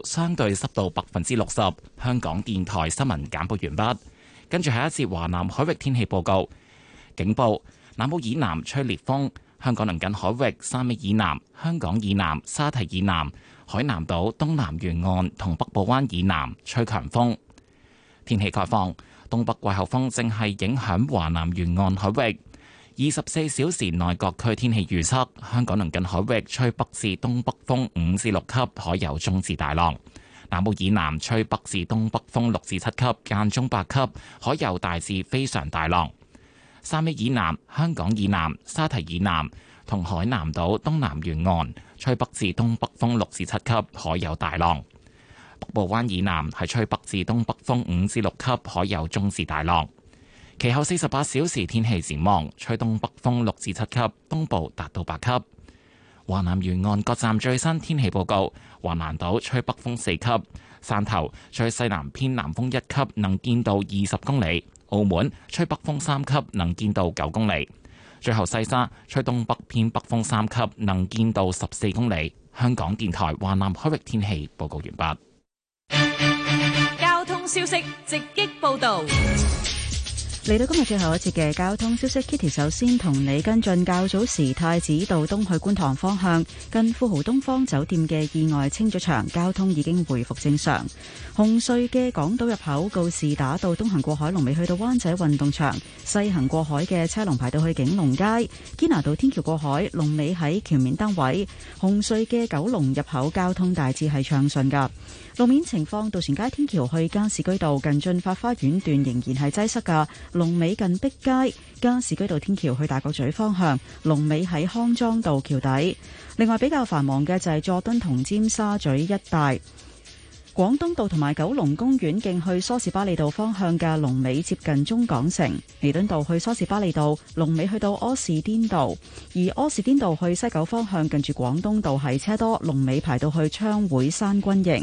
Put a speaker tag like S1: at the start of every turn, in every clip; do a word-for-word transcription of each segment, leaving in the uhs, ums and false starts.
S1: 相對濕度百分之六十。香港電台新聞簡報完畢。跟住係一節華南海域天氣報告。警報：南澳以南吹烈風，香港鄰近海域汕尾以南、香港以南、沙堤以南、海南島東南沿岸同北部灣以南吹強風。天氣概況：東北季候風正係影響華南沿岸海域。二十四小時內各區天氣預測：香港鄰近海域吹北至東北風五至六級，海有中至大浪；南澳以南吹北至東北風六至七級，間中八級，海有大至非常大浪。汕尾以南、香港以南、沙堤以南同海南島東南沿岸吹北至東北風六至七級，海有大浪。北部灣以南係吹北至東北風五至六級，海有中至大浪。其後四十八小時天氣展望，吹東北風六至七級，東部達到八級。華南沿岸各站最新天氣報告：華南島吹北風四級，汕頭吹西南偏南風一級，能見度二十公里；澳門吹北風三級，能見度九公里。最後西沙吹東北偏北風三級，能見度十四公里。香港電台華南海域天氣報告完畢。
S2: 交通消息直擊報道。
S3: 嚟到今日最後一節嘅交通消息 ，Kitty 首先同你跟進較早時太子道東去觀塘方向近富豪東方酒店嘅意外清咗場，交通已經回復正常。紅隧嘅港島入口告士打道東行過海龍尾去到灣仔運動場，西行過海嘅車龍排到去景隆街，堅拿道天橋過海龍尾喺橋面燈位。紅隧嘅九龍入口交通大致係暢順噶。路面情況，渡船街天橋去加士居道近駿發花園段仍然係擠塞噶，龍尾近碧街；加士居道天橋去大角咀方向，龍尾喺康莊道橋底。另外比較繁忙嘅就係佐敦同尖沙咀一帶。廣東道同埋九龍公園徑去梳士巴利道方向嘅龍尾接近中港城，彌敦道去梳士巴利道龍尾去到柯士甸道，而柯士甸道去西九方向近住廣東道係車多，龍尾排到去昌會山軍營。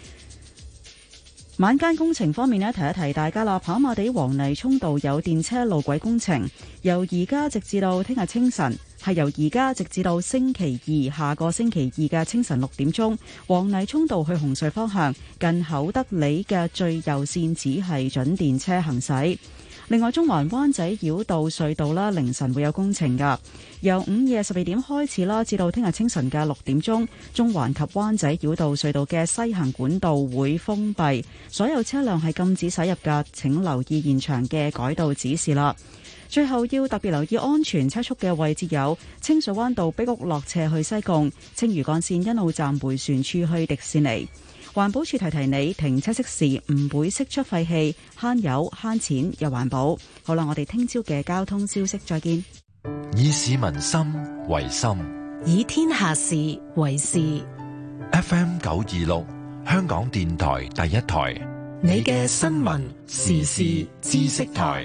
S3: 晚間工程方面呢，提一提大家啦，跑馬地黃泥涌道有電車路軌工程，由而家直至到聽日清晨，係由而家直至到星期二下個星期二嘅清晨六點鐘，黃泥涌道去紅隧方向近厚德里嘅最右線只係準電車行駛。另外，中環灣仔繞道隧道啦，凌晨會有工程噶，由午夜十二點開始啦，至到聽日清晨嘅六點鐘，中環及灣仔繞道隧道嘅西行管道會封閉，所有車輛係禁止駛入噶，請留意現場嘅改道指示啦。最後要特別留意安全車速嘅位置有清水灣道碧屋落斜去西貢、青嶼幹線欣澳站回旋處去迪士尼。環保署提提你，停車熄匙唔會釋出廢氣，慳油慳錢又環保。好啦，我哋聽朝嘅交通消息再見。
S4: 以市民心為心，
S2: 以天下事為事。
S4: F M 九二六，香港電台第一台，
S2: 你嘅新聞時事知識台。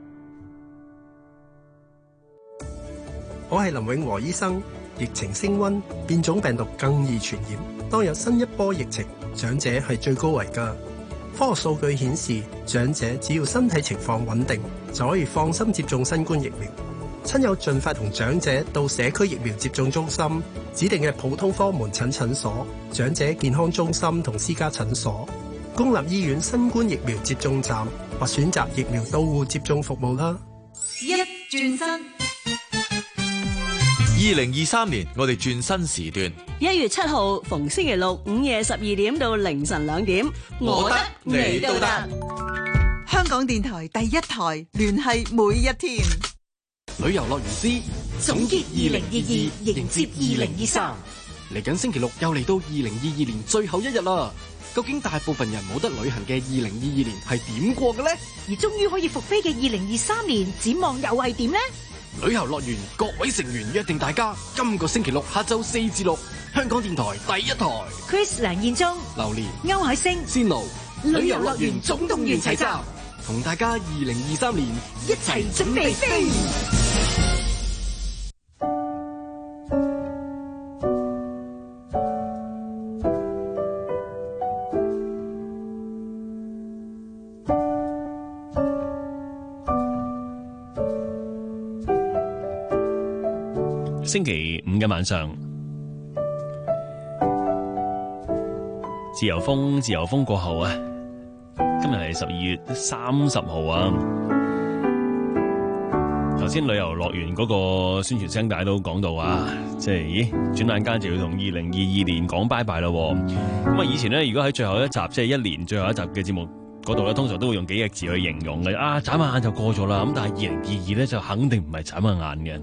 S5: 我係林永和醫生。疫情升溫，變種病毒更易傳染。當有新一波疫情，長者係最高危㗎。科學數據顯示，長者只要身體情況穩定，就可以放心接種新冠疫苗。親友盡快同長者到社區疫苗接種中心、指定嘅普通科門診診所、長者健康中心同私家診所、公立醫院新冠疫苗接種站或選擇疫苗到戶接種服務啦。
S2: 一轉身。
S6: 二零二三年，我哋轉新時段。
S7: 一月七號逢星期六午夜十二點到凌晨兩點，
S6: 我得你都得。
S8: 香港電台第一台，聯繫每一天。
S9: 旅遊樂園之
S2: 總結二零二二，迎接二零二三。
S9: 嚟緊星期六又嚟到二零二二年最後一日啦。究竟大部分人冇得旅行嘅二零二二年係點過嘅呢？
S2: 而終於可以復飛嘅二零二三年展望又係點呢？
S9: 旅遊樂園各位成員約定大家，今個星期六下晝四至六，香港電台第一台
S2: Chris 梁彥忠、
S9: 榴蓮、
S2: 歐海星、
S9: 仙奴，
S2: 旅遊樂園總動員齊集，
S9: 同大家二零二三年
S2: 一齊準備飛。
S10: 星期五嘅晚上， 自由風，自由風過後啊，今日係十二月三十號啊。頭先旅遊樂園嗰個宣傳聲帶都講到啊，即係咦，轉眼間就要同二零二二年講拜拜啦。咁啊，以前咧，如果喺最後一集，即係一年最後一集嘅節目嗰度咧，通常都會用幾個字去形容嘅。啊，眨下眼就過咗啦。咁但係二零二二咧，就肯定唔係眨下眼嘅。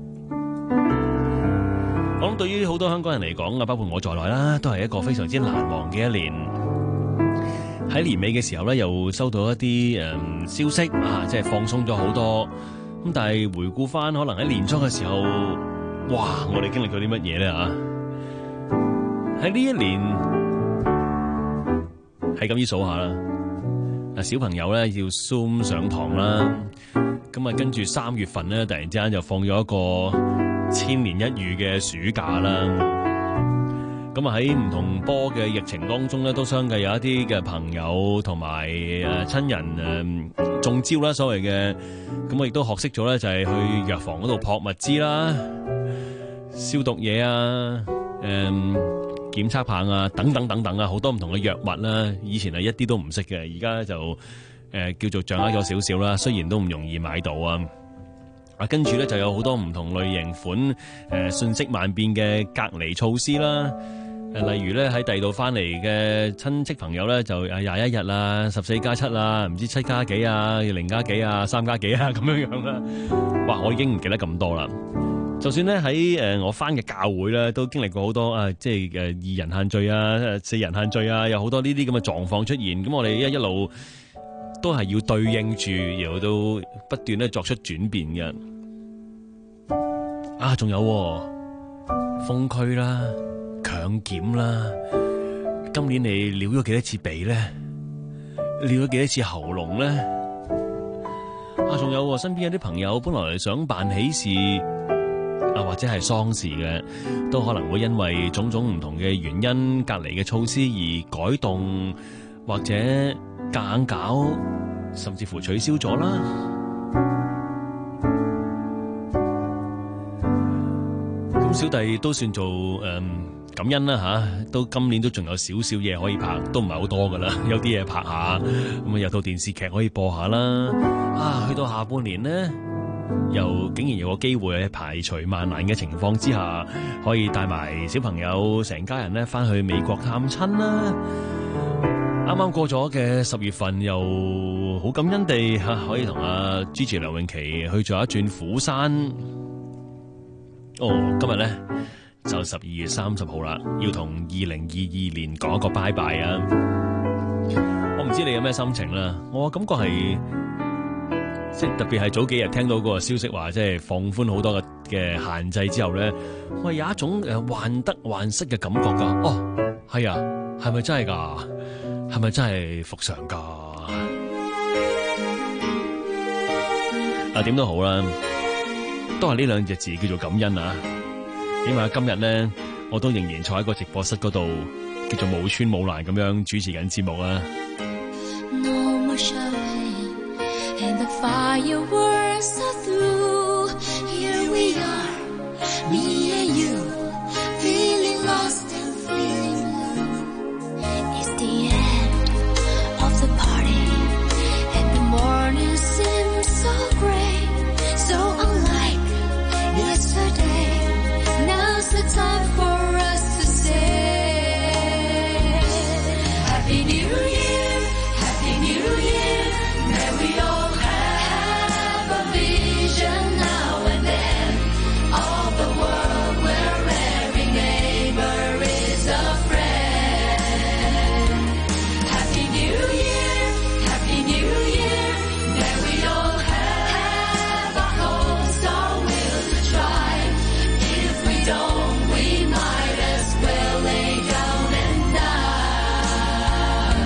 S10: 我諗對於好多香港人嚟講啊，包括我在內啦，都係一個非常之難忘嘅一年。喺年尾嘅時候咧，又收到一啲誒、嗯、消息啊，即係放鬆咗好多。咁但係回顧翻，可能喺年初嘅時候，哇！我哋經歷咗啲乜嘢咧啊？喺呢一年係咁依數下啦。嗱，小朋友咧要 Zoom 上堂啦，咁啊跟住三月份咧，突然之間就放咗一個千年一遇嘅暑假啦。咁啊喺唔同波嘅疫情當中咧，都相繼有一啲嘅朋友同埋誒親人誒中招啦，所謂嘅，咁我亦都學識咗咧，就係去藥房嗰度撲物資啦、消毒嘢啊、誒檢測棒啊等等等等啊，好多唔同嘅藥物啦。以前係一啲都唔識嘅，而家就誒、呃、叫做掌握咗少少啦。雖然都唔容易買到啊。啊，跟住咧就有好多唔同類型款誒、呃、瞬息萬變嘅隔離措施啦。誒，例如咧喺第二度翻嚟嘅親戚朋友咧，就誒廿一日啦、十四加七啦、唔知七加幾啊、零加幾啊、三加幾啊咁樣樣啦。哇！我已經唔記得咁多啦。就算咧喺誒我翻嘅教會咧，都經歷過好多啊，即係誒二人限聚啊、四人限聚啊，有好多呢啲咁嘅狀況出現。咁我哋一一路都係要對應住，然後都不斷咧作出轉變嘅。啊，仲有、啊、封區啦。強檢啦！今年你撩咗幾多次鼻咧？撩咗幾多次喉嚨咧？啊，仲有身邊有啲朋友本來想辦喜事啊，或者係喪事嘅，都可能會因為種種唔同嘅原因、隔離嘅措施而改動，或者夾硬搞，甚至乎取消咗啦。咁小弟都算做誒。嗯感恩啦吓，都今年都仲有少少嘢可以拍，都唔係好多噶啦，有啲嘢拍下，咁啊有套電視劇可以播下啦。啊，去到下半年呢，又竟然有個機會喺排除萬難嘅情況之下，可以帶埋小朋友成家人咧翻去美國探親啦。啱啱過咗嘅十月份，又好感恩地吓可以同阿 Gigi 梁詠琪去咗一轉釜山。哦，今日咧。就十二月三十號啦，要同二零二二年講一個拜拜啊！我唔知你有咩心情啦，我感覺係即係特別係早幾日聽到嗰個消息話，即係放寬好多嘅嘅限制之後咧，我有一種誒患得患失嘅感覺噶。哦，係啊，係咪真係噶？係咪真係復常噶？啊，點都好啦，都係呢兩隻字叫做感恩啊！因為今日咧，我都仍然坐喺個直播室嗰度，叫做冇穿冇爛咁樣主持緊節目啊。No more shouting, and the fireworks are through. Here we are, me and you, feeling lost and feeling blue. It's the end of the party, and the morning seems so gray, so unlike yesterday.Now's the time for us to say Happy New Year, Happy New Year. May we all have a vision now and then of the world where every neighbor is a friend. Happy New Year, Happy New Year. May we all have our hopes, our will to try.If we don't, we might as well lay down and die.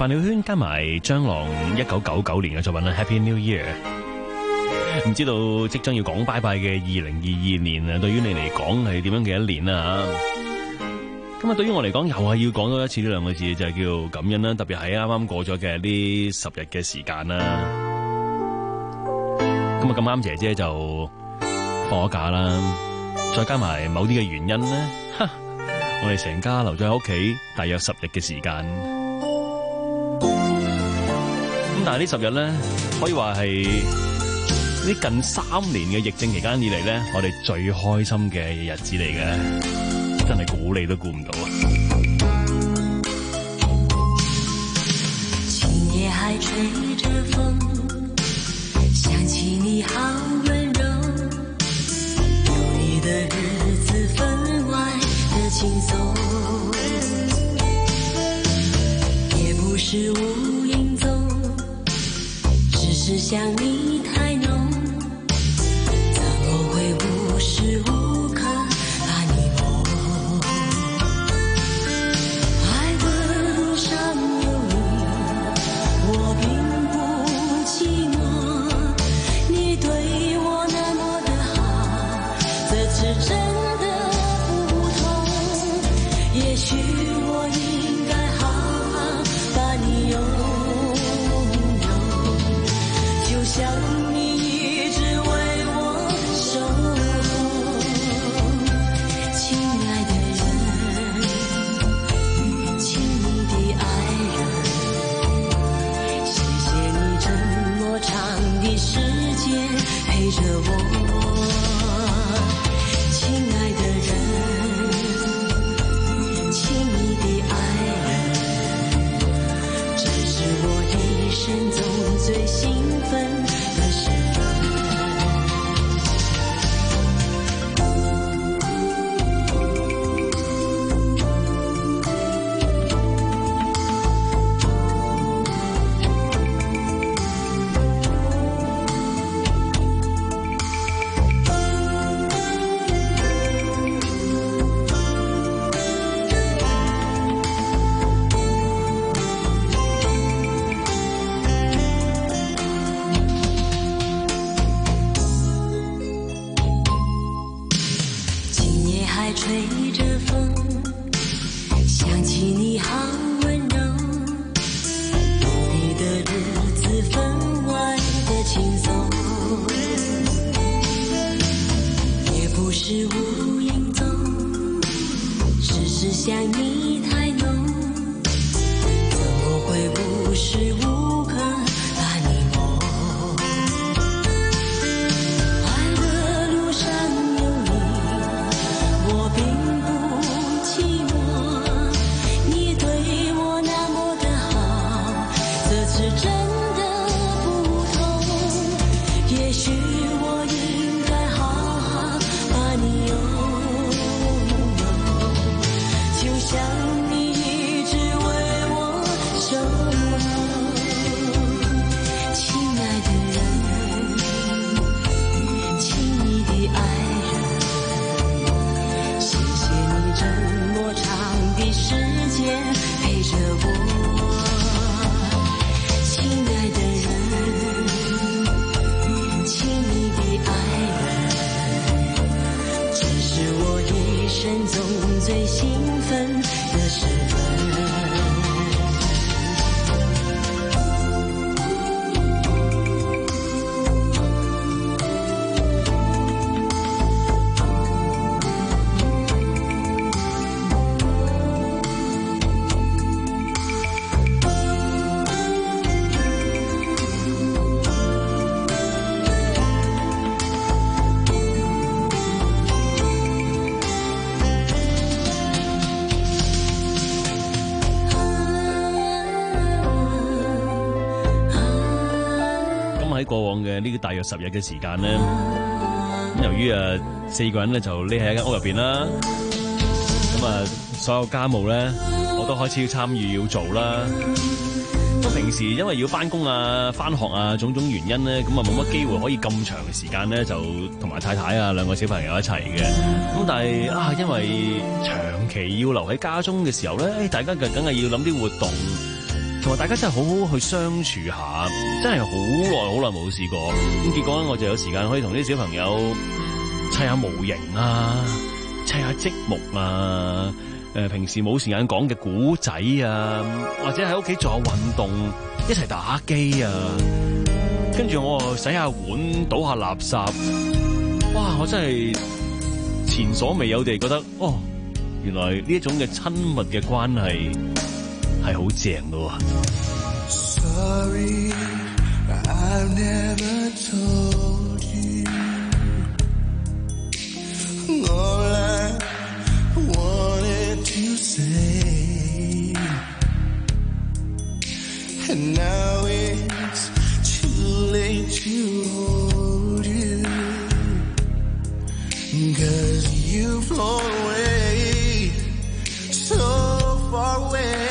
S10: 范曉萱加埋張朗一九九九年嘅作品啦 ，Happy New Year。唔知道即將要講拜拜嘅二零二二年啊，對於你嚟講係點樣嘅一年啊？咁啊，對於我嚟講又係要講多一次呢兩個字，就係叫感恩啦。特別係啱啱過咗嘅呢十日嘅時間啦。咁啊，咁啱姐姐就放咗假啦，再加埋某啲嘅原因咧，我哋成家留咗喺屋企大約十日嘅時間。咁但係呢十日咧，可以話係呢近三年嘅疫症期間以嚟咧，我哋最開心嘅日子嚟嘅，真係估你都估唔到啊！
S11: 今夜還吹着風，想起你好溫柔，有你的日子分外的輕鬆，也不是無影蹤，只是想你太濃，怎麼會無時無刻把你夢，愛的路上有你，我並不寂寞，你對我那麼的好，這次真的不同，也許我應該好好把你擁有，就像你一直為我守候，親愛的人，親密的愛人，謝謝你這麼長的時間陪着我，親愛的人，親密的愛人，這是我一生中最興奮的時分。今夜還吹着風，想起你好溫柔，有你的日子分外的輕鬆，也不是無影蹤，只是想你太濃，怎麼會無時無刻把你夢，愛的路上有你，我並不寂寞，你對我那麼的好，這次真的不同，也許我應該好好把你擁有，就像你一直為我守候，親愛的人，親密的愛人，謝謝你這麼長的時間陪着我，親愛的人，親密的愛人，這是我一生中最興奮的時分。
S10: 咁喺過往嘅呢個大約十日嘅時間咧，咁由於誒四個人咧就匿喺一間屋入邊啦，咁啊所有家務咧我都開始要參與要做啦。咁平時因為要翻工啊、翻學啊種種原因咧，咁啊冇乜機會可以咁長嘅時間咧就同埋太太啊兩個小朋友一齊嘅。咁但係啊，因為長期要留喺家中嘅時候咧，大家就梗係要諗啲活動。 同埋大家真係好好去相處下，真係好耐好耐冇試過。咁結果咧，我就有時間可以同啲小朋友砌下模型啊，砌下積木啊。誒，平時冇時間講嘅古仔啊，或者喺屋企做下運動，一齊打機啊。跟住我洗下碗，倒下垃圾。哇！我真係前所未有地覺得，哦，原來呢一種嘅親密嘅關係係好正㗎喎。
S11: Sorry, I've never told you all I wanted to say, and now it's too late to hold you, 'cause you've flown away, so far away.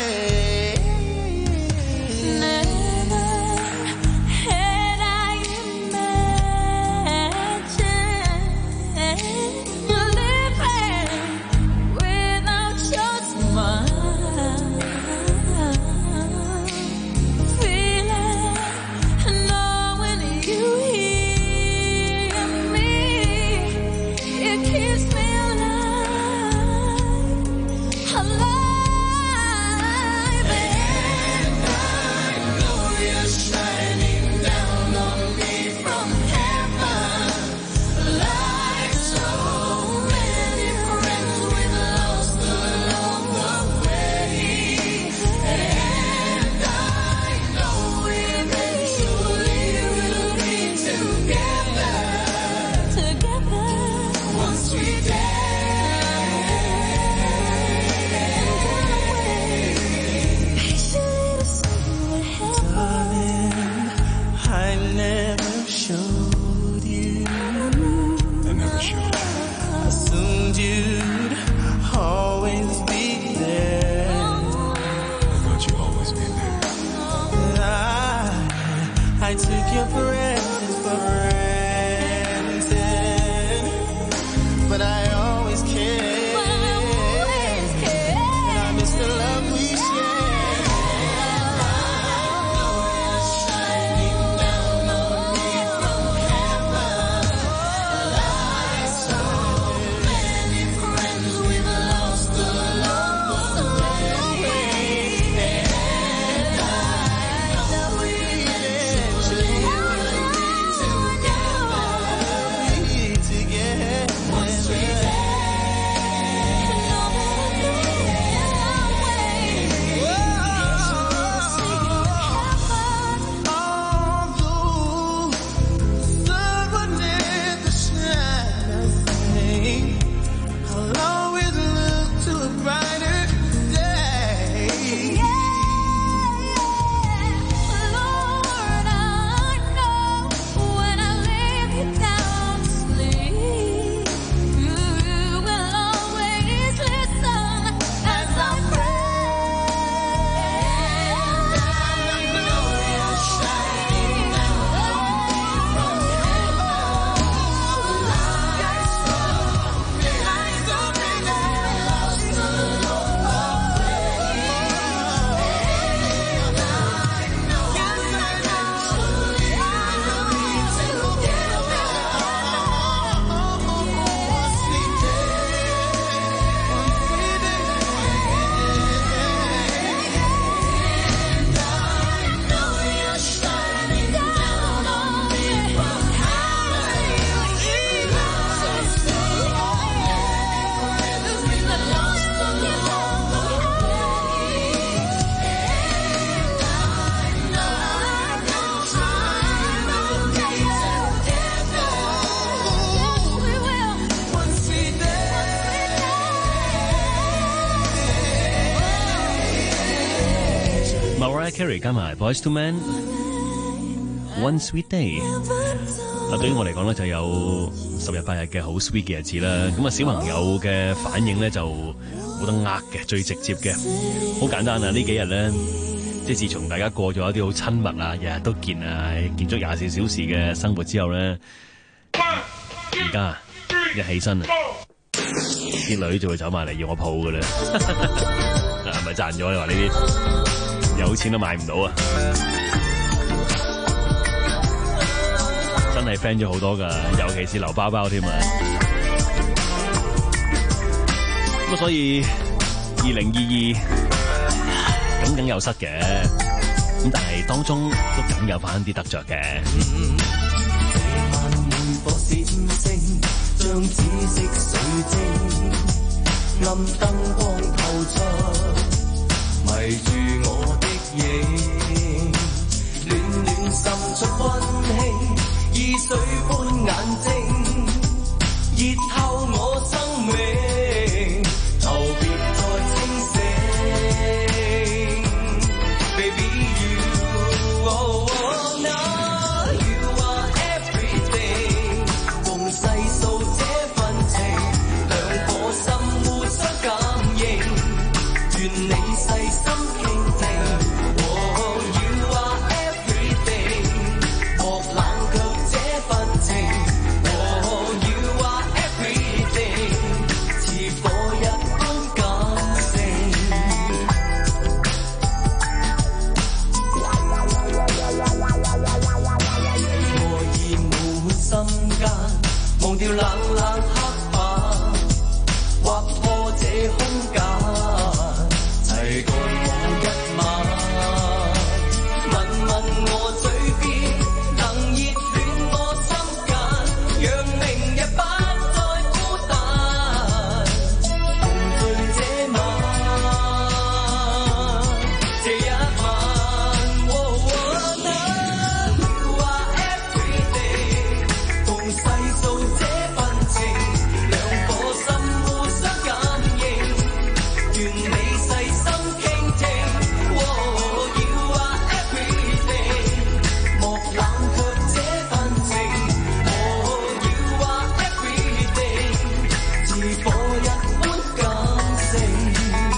S10: Carrie 加埋 Boys to Men One Sweet Day。嗱，對於我嚟講咧，就有十日八日嘅好 sweet 嘅日子啦。咁啊，小朋友嘅反應咧就冇得呃嘅，最直接嘅，好簡單啊！呢幾日咧，即係自從大家過咗一啲好親密啊，日日都見啊，見足廿四小時嘅生活之後咧，而家一起身啊，啲女就會走埋嚟要我抱㗎啦，係咪賺咗？你話呢啲？ 有錢都買唔到啊！真係 friend 咗好多噶，尤其是劉包包添啊！咁所以二零二二耿耿有失嘅，咁但係當中都梗有翻啲得着嘅。
S11: 將紫色水晶暗燈光透出，迷住我的影，暖暖滲出溫馨，以水般眼睛，熱透我生命，頭別再清醒 ，Baby you，oh, oh, now you are everything， 共細數這份情，兩顆心互相感應，願你細心傾聽。Oh, you are everything， 莫冷卻這份情。Oh, you are everything， 似火一般感性。愛意滿心間，忘掉冷冷黑板，劃破這空間，齊共舞一晚。問問我嘴邊，能熱暖我心間，讓明日不再孤單。共聚這晚，這一晚。Oh, oh, now you are everything， 共細數這份情，兩顆心互相感應，願你細心傾聽。Oh, you are everything， 莫冷卻這份情。Oh, you are everything， 似火一般感性。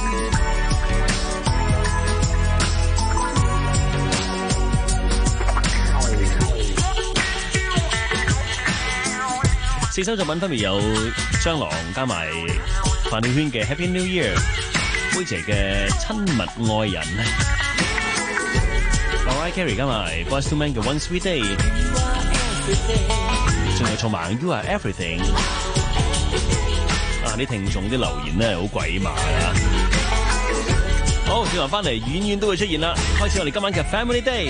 S10: 四首作品分別有張郎加埋范曉萱嘅 Happy New Year， 妹姐嘅親密愛人咧 ，Mariah Carey 加埋 Boyz two Men 嘅 One Sweet Day， 仲有草蜢 You Are Everything。啊！啲聽眾啲留言咧好鬼馬㗎。好，轉頭翻嚟，遠遠都會出現啦。開始我哋今晚嘅 Family Day。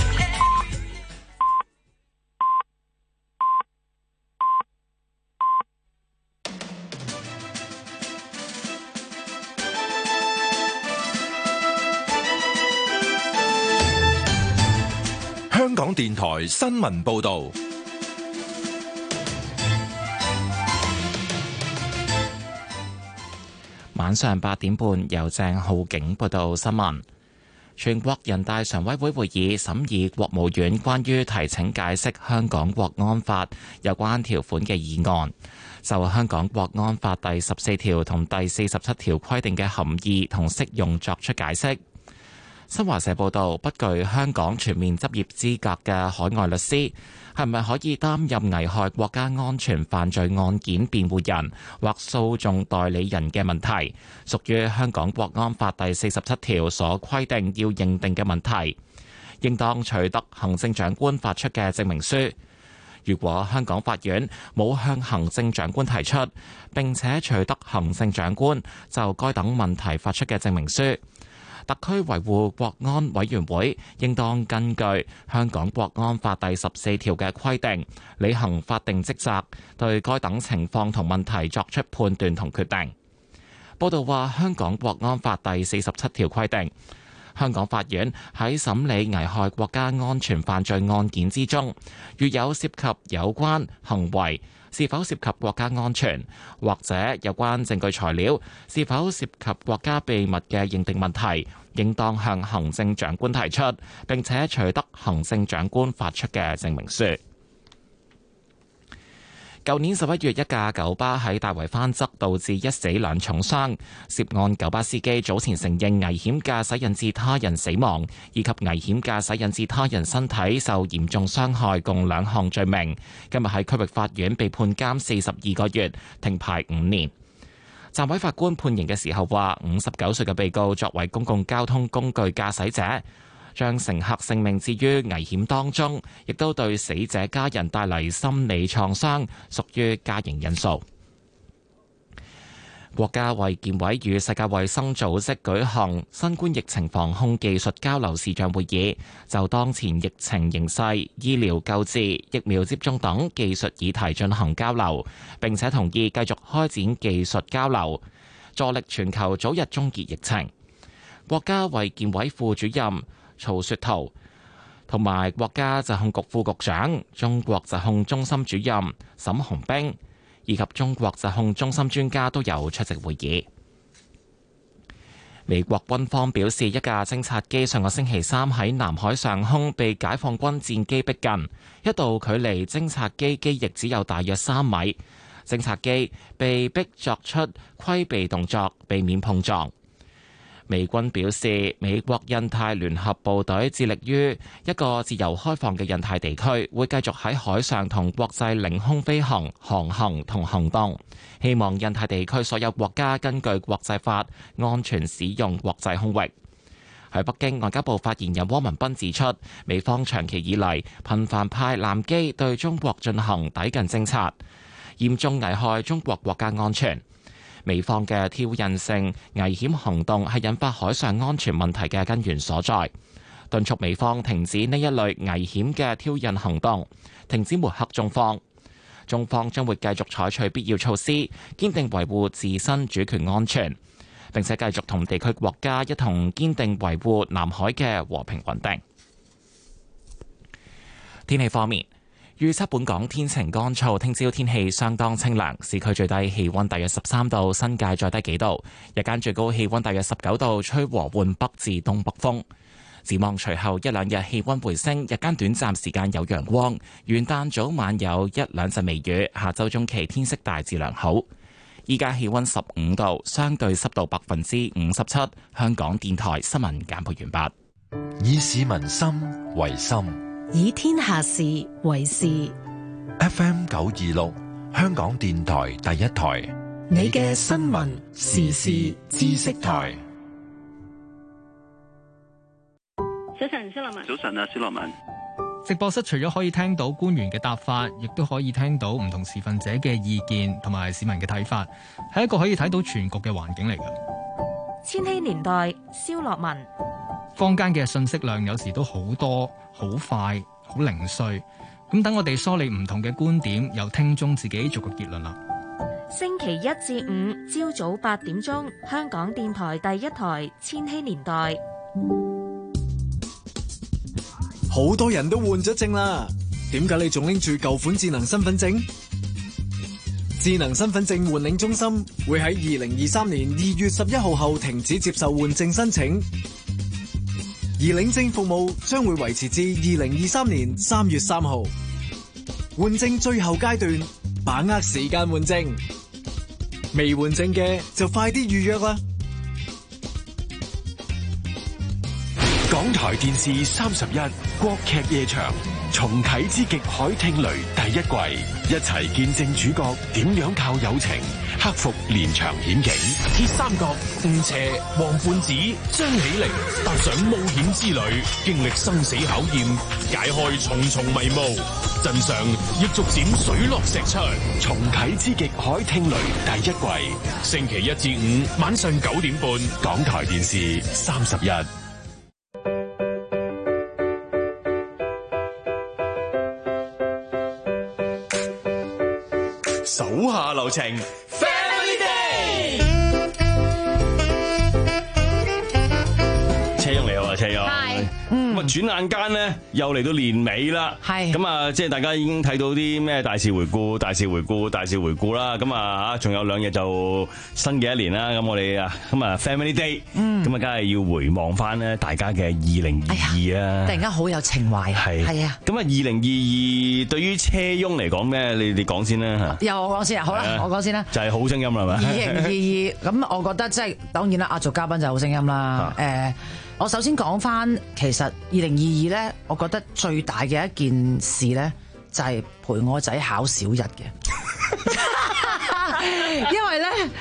S4: 香港電台新聞報導，
S1: 晚上八點半由鄭浩景報道新聞。全國人大常委會會議審議國務院關於提請解釋香港國安法有關條款嘅議案，就香港國安法第十四條同第四十七條規定嘅含義同適用作出解釋。新華社報道，不具香港全面執業資格嘅海外律師係咪可以擔任危害國家安全犯罪案件辯護人或訴訟代理人嘅問題，屬於香港國安法第四十七條所規定要認定嘅問題，應當取得行政長官發出嘅證明書。如果香港法院冇向行政長官提出，並且取得行政長官就該等問題發出嘅證明書，特區維護國安委員會應當根據香港國安法第十四條嘅規定，履行法定職責，對該等情況同問題作出判斷同決定。報道話，香港國安法第四十七條規定，香港法院喺審理危害國家安全犯罪案件之中，如有涉及有關行為是否涉及國家安全，或者有關證據材料是否涉及國家秘密嘅認定問題，應當向行政長官提出，並且取得行政長官發出嘅證明書。舊年十一月，一架九巴喺大圍翻側，導致一死兩重傷。涉案九巴司機早前承認危險駕駛引致他人死亡，以及危險駕駛引致他人身體受嚴重傷害，共兩項罪名。今日喺區域法院被判監四十二個月，停牌五年。 暫委法官判刑嘅時候話，五十九歲嘅被告作為公共交通工具駕駛者，將乘客性命置於危險當中，亦都對死者家人帶嚟心理創傷，屬於加刑因素。國家衛健委與世界衛生組織舉行新冠疫情防控技術交流視像會議，就當前疫情形勢、醫療救治、疫苗接種等技術議題進行交流，並且同意繼續開展技術交流，助力全球早日終結疫情。國家衛健委副主任曹雪濤同埋國家疾控局副局長、中國疾控中心主任沈洪兵以及中國疾控中心專家都有出席會議。美國軍方表示，一架偵察機上個星期三喺南海上空被解放軍戰機逼近，一度距離偵察機機翼只有大約三米，偵察機被逼作出規避動作，避免碰撞。美軍表示，美國印太聯合部隊致力於一個自由開放嘅印太地區，會繼續喺海上同國際領空飛行、航行同行動，希望印太地區所有國家根據國際法安全使用國際空域。喺北京，外交部發言人汪文斌指出，美方長期以嚟頻繁派艦機對中國進行抵近偵察，嚴重危害中國國家安全。美方嘅挑釁性危險行動係引發海上安全問題嘅根源所在，敦促美方停止呢一類危險嘅挑釁行動，停止抹黑中方。中方將會繼續採取必要措施，堅定維護自身主權安全，並且繼續同地區國家一同堅定維護南海嘅和平穩定。天氣方面，預測本港天晴乾燥，聽朝天氣相當清涼，市區最低氣溫大約十三度，新界再低幾度。日間最高氣溫大約十九度，吹和緩北至東北風。展望隨後一兩日氣溫回升，日間短暫時間有陽光，元旦早晚有一兩陣微雨。下周中期天色大致良好。依家氣溫十五度，相對濕度百分之五十七。香港電台新聞簡報完畢。
S4: 以市民心為心，
S2: 以天下事為事。
S4: F M 九二六，香港電台第一台，
S2: 你嘅新聞時事知識台。
S12: 早晨，蕭樂文。
S13: 早晨啊，蕭樂文。
S14: 直播室除咗可以聽到官員嘅答法，亦都可以聽到唔同持份者嘅意見同埋市民嘅睇法，係一個可以睇到全局嘅環境嚟嘅。
S15: 千禧年代，蕭樂文。
S14: 坊間嘅信息量有時都好多、好快、好零碎，咁等我哋梳理唔同嘅觀點，由聽眾自己做個結論啦。
S15: 星期一至五朝早八點鐘，香港電台第一台千禧年代。
S16: 好多人都換咗證啦，點解你仲拎住舊款智能身份證？智能身份證換領中心會喺二零二三年二月十一號後停止接受換證申請，而領證服務將會維持至二零二三年三月三號。換證最後階段，把握時間換證，未換證嘅就快啲預約啦。
S17: 港台電視三十一國劇夜場重啟之極海聽雷第一季，一齊見證主角點樣靠友情克服連場險境。鐵三角吳邪、黃胖子、張起靈踏上冒險之旅，經歷生死考驗，解開重重迷霧，真相亦逐漸水落石出。重啟之極海聽雷第一季，星期一至五晚上九點半，港台電視三十一。手下留情 ，Family Day。
S10: 車翁你好啊，車翁。係。咁啊，轉眼間咧又嚟到年尾啦。係。咁啊，即係大家已經睇到啲咩大事回顧、大事回顧、大事回顧啦。咁啊嚇，仲有兩日就新嘅一年啦。咁我哋啊，咁啊 Family Day，咁啊，梗係要回望翻咧大家嘅二零二二啊。
S18: 突然間好有情懷。係。係啊。咁啊，
S10: 二零二二對於車翁嚟講咩？你你講先啦嚇。
S18: 由我講先啊，好啦，我講先啦。
S10: 就係好聲音啦，係咪？
S18: 二零二二咁，我覺得即係當然啦，啊做嘉賓就好聲音啦。誒，我首先講翻，其實二零二二咧，我覺得最大嘅一件事咧，就係陪我仔考小一嘅。因為咧，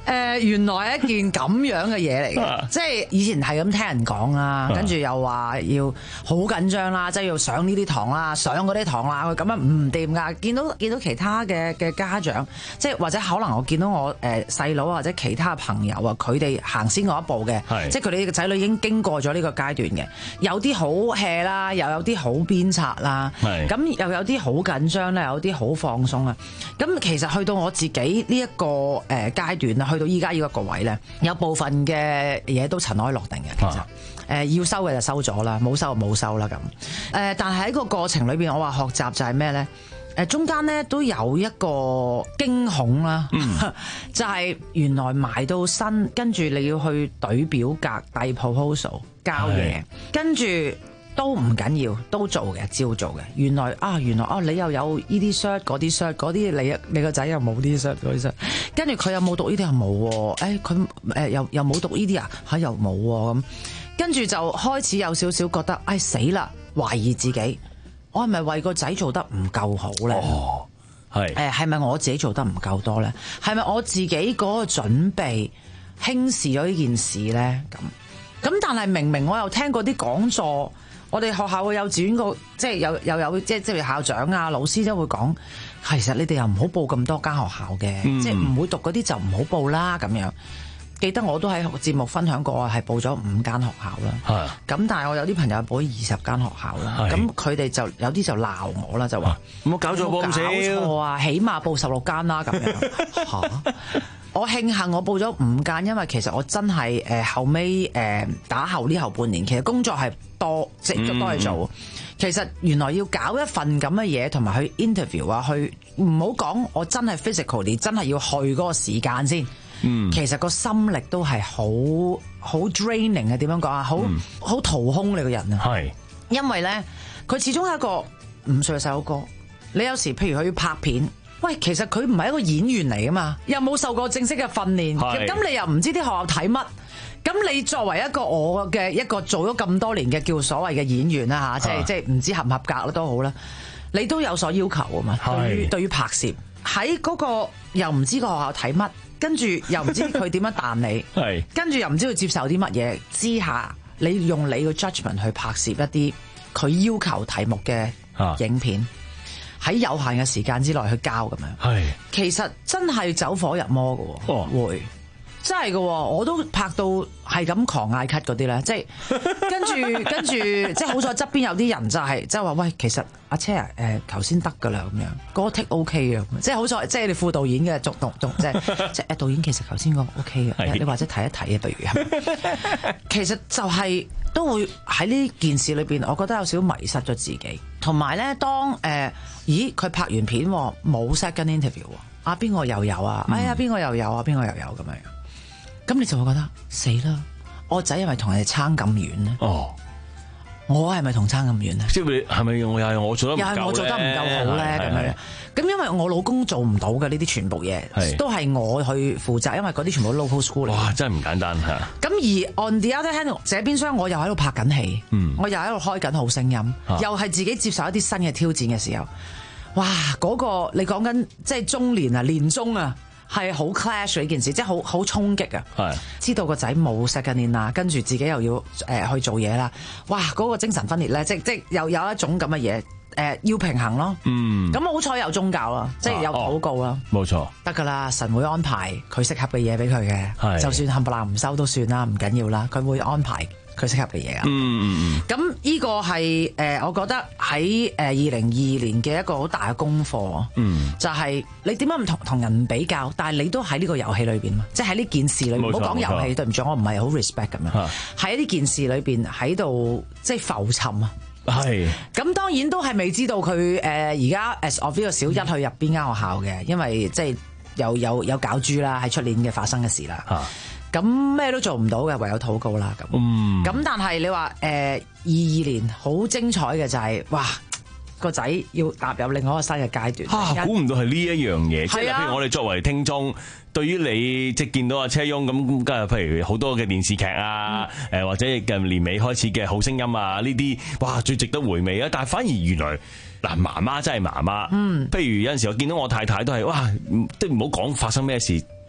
S18: 誒，原來係一件咁樣嘅嘢嚟嘅，即係以前係咁聽人講啦，跟住又話要好緊張啦，即係要上呢啲堂啦，上嗰啲堂啦，佢咁樣唔掂噶。見到見到其他嘅嘅家長，即係或者可能我見到我誒細佬或者其他朋友啊，佢哋行先嗰一步嘅，即係佢哋嘅仔女已經經過咗呢個階段嘅，有啲好 hea 啦，又有啲好鞭策啦，咁又有啲好緊張咧，有啲好放鬆啊。咁其實去到我自己呢一個誒階段啦，去到依家呢一個位咧，有部分嘅嘢都塵埃落定嘅。其實誒、啊、要收嘅就收咗啦，冇收就冇收啦咁。誒但係喺個過程裏邊，我話學習就係咩咧？誒中間咧都有一個驚恐啦，嗯、就係原來埋到身，跟住你要去對表格、遞 proposal、交嘢，跟住。都唔緊要，都做嘅，照做嘅。原來啊，原來啊，你又有呢啲 cert 嗰啲 cert 嗰啲，你你個仔又冇啲 cert 嗰啲 cert，跟住佢又冇讀呢啲又冇喎。誒佢誒又又冇讀呢啲啊嚇又冇喎咁，跟住就開始有少少覺得，唉死啦，懷疑自己，我係咪為個仔做得唔夠好咧？
S10: 哦，係
S18: 誒係咪我自己做得唔夠多咧？係咪我自己嗰個準備輕視咗呢件事咧？咁咁但係明明我又聽過啲講座。我哋學校嘅幼稚園個即係有又有即係即係校長啊老師都會講，其實你哋又唔好報咁多間學校嘅，嗯、即係唔會讀嗰啲就唔好報啦咁樣。記得我都喺節目分享過，係報咗五間學校啦。咁但係我有啲朋友報咗二十間學校啦。咁佢哋就有啲就鬧我啦，就話
S10: 唔好搞錯報咁少。搞
S18: 錯啊，起碼報十六間啦咁樣。嚇！我慶幸我報咗五間，因為其實我真係誒後尾誒打後呢後半年，其實工作係多，即係多嘢做。嗯、其實原來要搞一份咁嘅嘢，同埋去 interview 啊，去唔好講我真係 physically 真係要去嗰個時間先。嗯、其實個心力都係好好 draining 嘅，點樣講啊？好好掏空你個人啊。係，因為咧佢始終係一個五歲嘅細佬哥，你有時譬如佢要拍片。喂，其實佢唔係一個演員嚟噶嘛，又冇受過正式嘅訓練，咁你又唔知啲學校睇乜，咁你作為一個我嘅一個做咗咁多年嘅叫所謂嘅演員啦嚇，即係即係唔知合唔合格啦都好啦，你都有所要求啊嘛，對於對於拍攝喺嗰個又唔知個學校睇乜，跟住又唔知佢點樣彈你，跟住又唔知佢接受啲乜嘢之下，你用你嘅 judgment 去拍攝一啲佢要求題目嘅影片。喺有限嘅時間之內去交咁樣，係其實真係走火入魔嘅，哦、會真係嘅，我都拍到係咁狂嗌咳嗰啲咧，即係跟住跟住，即係好彩側邊有啲人就係即係話喂，其實阿車啊，誒頭先得㗎啦咁樣，嗰個 take OK 嘅，即係好彩，即係你副導演嘅續讀讀，即係即係誒導演其實頭先個 OK 嘅，你或者睇一睇啊，不如，其實就係、是。都會喺呢件事裏邊，我覺得有少少迷失咗自己。同埋咧，當誒、呃，咦佢拍完片冇 second interview，啊邊個又有啊？哎呀邊個又有啊？邊個又有咁樣？咁你就會覺得死啦！我仔係咪同人哋差咁遠咧？哦，我係咪同差咁遠咧？
S10: 即係係咪我又係我做得唔夠咧？又係我做得唔夠好咧？咁樣咁，因為我老公做唔到嘅呢啲全部嘢，都係我去負責，因為嗰啲全部都 local school 嚟。哇！真係唔簡單嚇。咁而 on the other hand，這邊廂我又喺度拍緊戲，嗯、我又喺度開緊好聲音，啊、又係自己接受一啲新嘅挑戰嘅時候，哇！嗰、嗰個你講緊即係中年啊，年中啊。係好 clash 呢件事，即係好好衝擊啊！係知道個仔冇 second in 啦，跟住自己又要誒、呃、去做嘢啦，哇！嗰、嗰個精神分裂咧，即即又有一種咁嘅嘢誒，要平衡咯。嗯，咁好彩有宗教啦，即係有禱告啦，冇錯，得噶啦，神會安排佢適合嘅嘢俾佢嘅，係就算冚唪唥唔收都算啦，唔緊要啦，佢會安排佢適合嘅嘢啊。嗯嗯嗯。咁呢個係誒、呃，我覺得喺誒二零二二年嘅一個好大嘅功課。嗯。就係你點解唔同同人比較？但係你都喺呢個遊戲裏邊嘛，即係喺呢件事裏邊。唔好講遊戲，對唔住，我唔係好 respect 咁樣。喺呢件事裏邊喺度即係浮沉啊。係。咁當然都係未知道佢誒而家 as of 呢個小一去入邊間學校嘅，因為即係有有有搞豬啦，喺出年嘅發生嘅事啦。啊。咁咩都做唔到嘅，唯有禱告啦咁。嗯。咁但係你話誒二二年好精彩嘅就係、是，哇個仔要踏入另外一個新嘅階段。嚇、啊！估唔到係呢一樣嘢，即係譬如我哋作為聽眾，對於你即係見到阿車翁咁，今日譬如好多嘅電視劇啊，誒、嗯、或者近年尾開始嘅好聲音啊，呢啲哇最值得回味啊！但係反而原來嗱媽媽真係媽媽，嗯，譬如有陣時我見到我太太都係哇，即係唔好講發生咩事。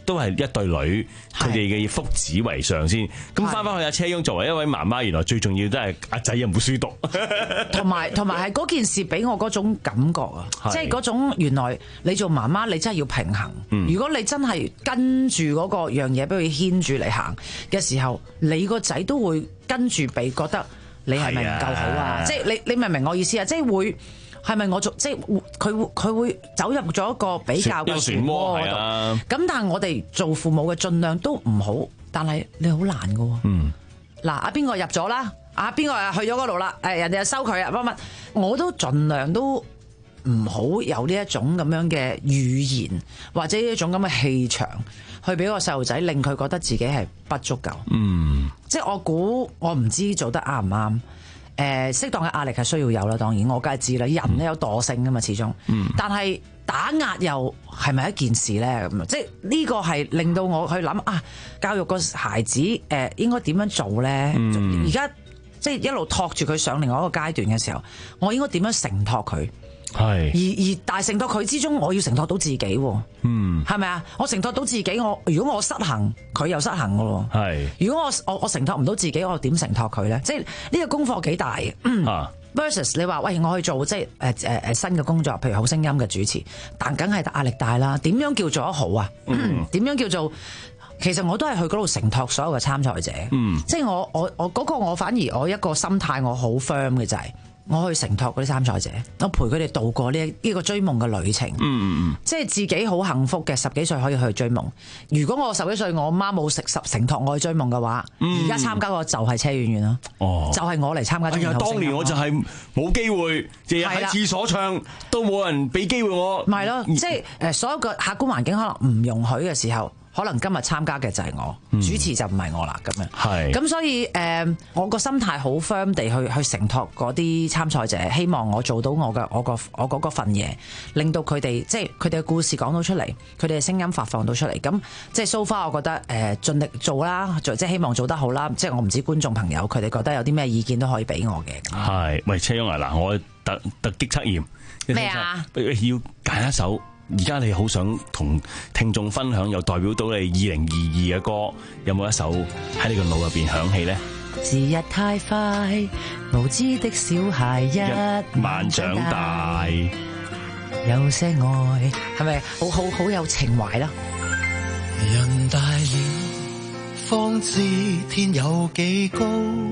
S10: 都係一對女，佢哋嘅福祉為上先。咁翻返去阿車翁作為一位媽媽，原來最重要都係阿仔有冇書讀，
S18: 同埋同埋係嗰件事俾我嗰種感覺啊，即係嗰種原來你做媽媽你真係要平衡。嗯、如果你真係跟住嗰個樣嘢俾佢牽住嚟行嘅時候，你個仔都會跟住被覺得你係咪唔夠好啊？即係你你明唔明我意思啊？即係會。係咪我做即係佢會佢會走入咗一個比較嘅漩渦嗰度？咁但係我哋做父母嘅盡量都唔好，但係你好難㗎喎。嗯，嗱，阿邊個入咗啦？阿邊個去咗嗰度啦？誒，人哋又收佢啊乜乜，我都盡量都唔好有呢一種咁樣嘅語言或者一種咁嘅氣場，去俾個細路仔令佢覺得自己係不足夠。嗯，即係我估我唔知做得啱唔啱。誒，適當嘅壓力係需要有啦，當然我梗係知啦，人咧有惰性噶嘛，始終。嗯。但係打壓又係咪一件事咧？咁即係呢個係令到我去諗啊，教育個孩子誒應該點樣做咧？而家即係一路托住佢上另外一個階段嘅時候，我應該點樣承托佢？係。而而但係承托佢之中，我要承托到自己。嗯。係咪啊？我承托到自己，我如果我失衡，佢又失衡噶咯。係。如果我我我承托唔到自己，我點承托佢咧？即係呢個功課幾大嘅。嗯。啊。versus 你話喂，我去做即係誒誒誒新嘅工作，譬如好聲音嘅主持，但梗係壓力大啦。點樣叫做得好啊？嗯。點樣叫做？其實我都係去嗰度承托所有嘅參賽者。嗯。即係我我我嗰個我反而我一個心態我好 firm 嘅就係。我去承托嗰啲參賽者，我陪佢哋度過呢呢個追夢嘅旅程。嗯嗯嗯，即係自己好幸福嘅，十幾歲可以去追夢。如果我十幾歲我媽冇食十承托我去追夢嘅話，而家參加個就係車婉婉啦。哦，就係我嚟參加。
S10: 哎呀，當年我就係冇機會，日日喺廁所唱，都冇人俾機會我。咪咯，即係誒，所有嘅客觀環境可能唔容許嘅時候。可能今日參加嘅就係我，嗯、主持就唔係我啦，咁樣。係。咁所以誒、呃，我個心態好 firm 地去去承托嗰啲參賽者，希望我做到我嘅我個我嗰個份嘢，令到佢哋即係佢哋嘅故事講到出嚟，佢哋嘅聲音發放到出嚟。咁即係 so far，我覺得誒、呃、盡力做啦，即係希望做得好啦。即係我唔知觀眾朋友佢哋覺得有啲咩意見都可以俾我嘅。係，喂，車翁啊，嗱，我突突擊測驗
S18: 咩啊？
S10: 要揀一首。而家你好想同聽眾分享，又代表到你二零二二嘅歌，有冇一首喺你個腦入邊響起呢？
S11: 時日太快，無知的小孩一晚長大，有些愛
S18: 係咪好好好有情懷啦？
S13: 人大了，方知天有幾高；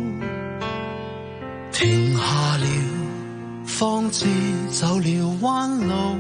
S13: 停下了，方知走了彎路。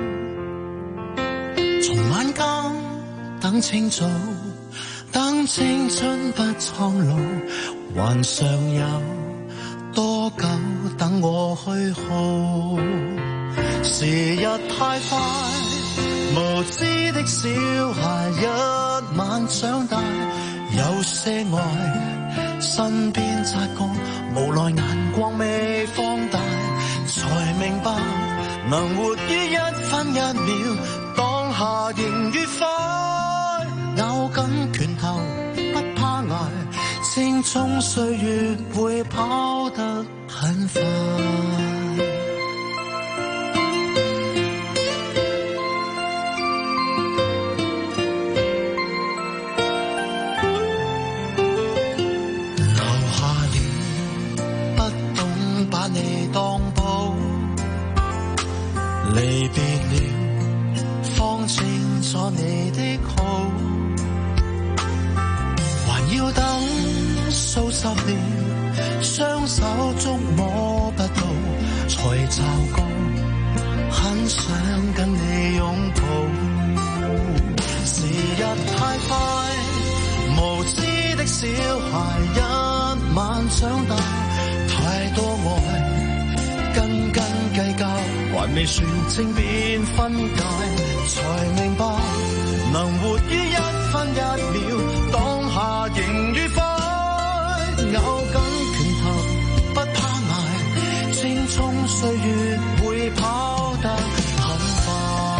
S13: 從晚間等清早，等青春不蒼老，還尚有多久等我去耗？時日太快，無知的小孩一晚長大，有些愛身邊擦過，無奈眼光未放大，才明白能活於一分一秒。當下仍愉快，咬緊拳頭不怕捱，青蔥歲月會跑得很快。留下了，不懂把你當寶，離別了。方清楚你的好，還要等數十年，雙手觸摸不到，才驟覺很想跟你擁抱。時日太快，無知的小孩一晚長大，太多愛斤斤計較，還未算清便分解，才明白能活於一分一秒，當下仍愉快，咬緊拳頭不怕捱，青蔥歲月會跑得很快。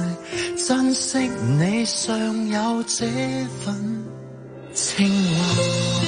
S13: 珍惜你尚有這份情懷。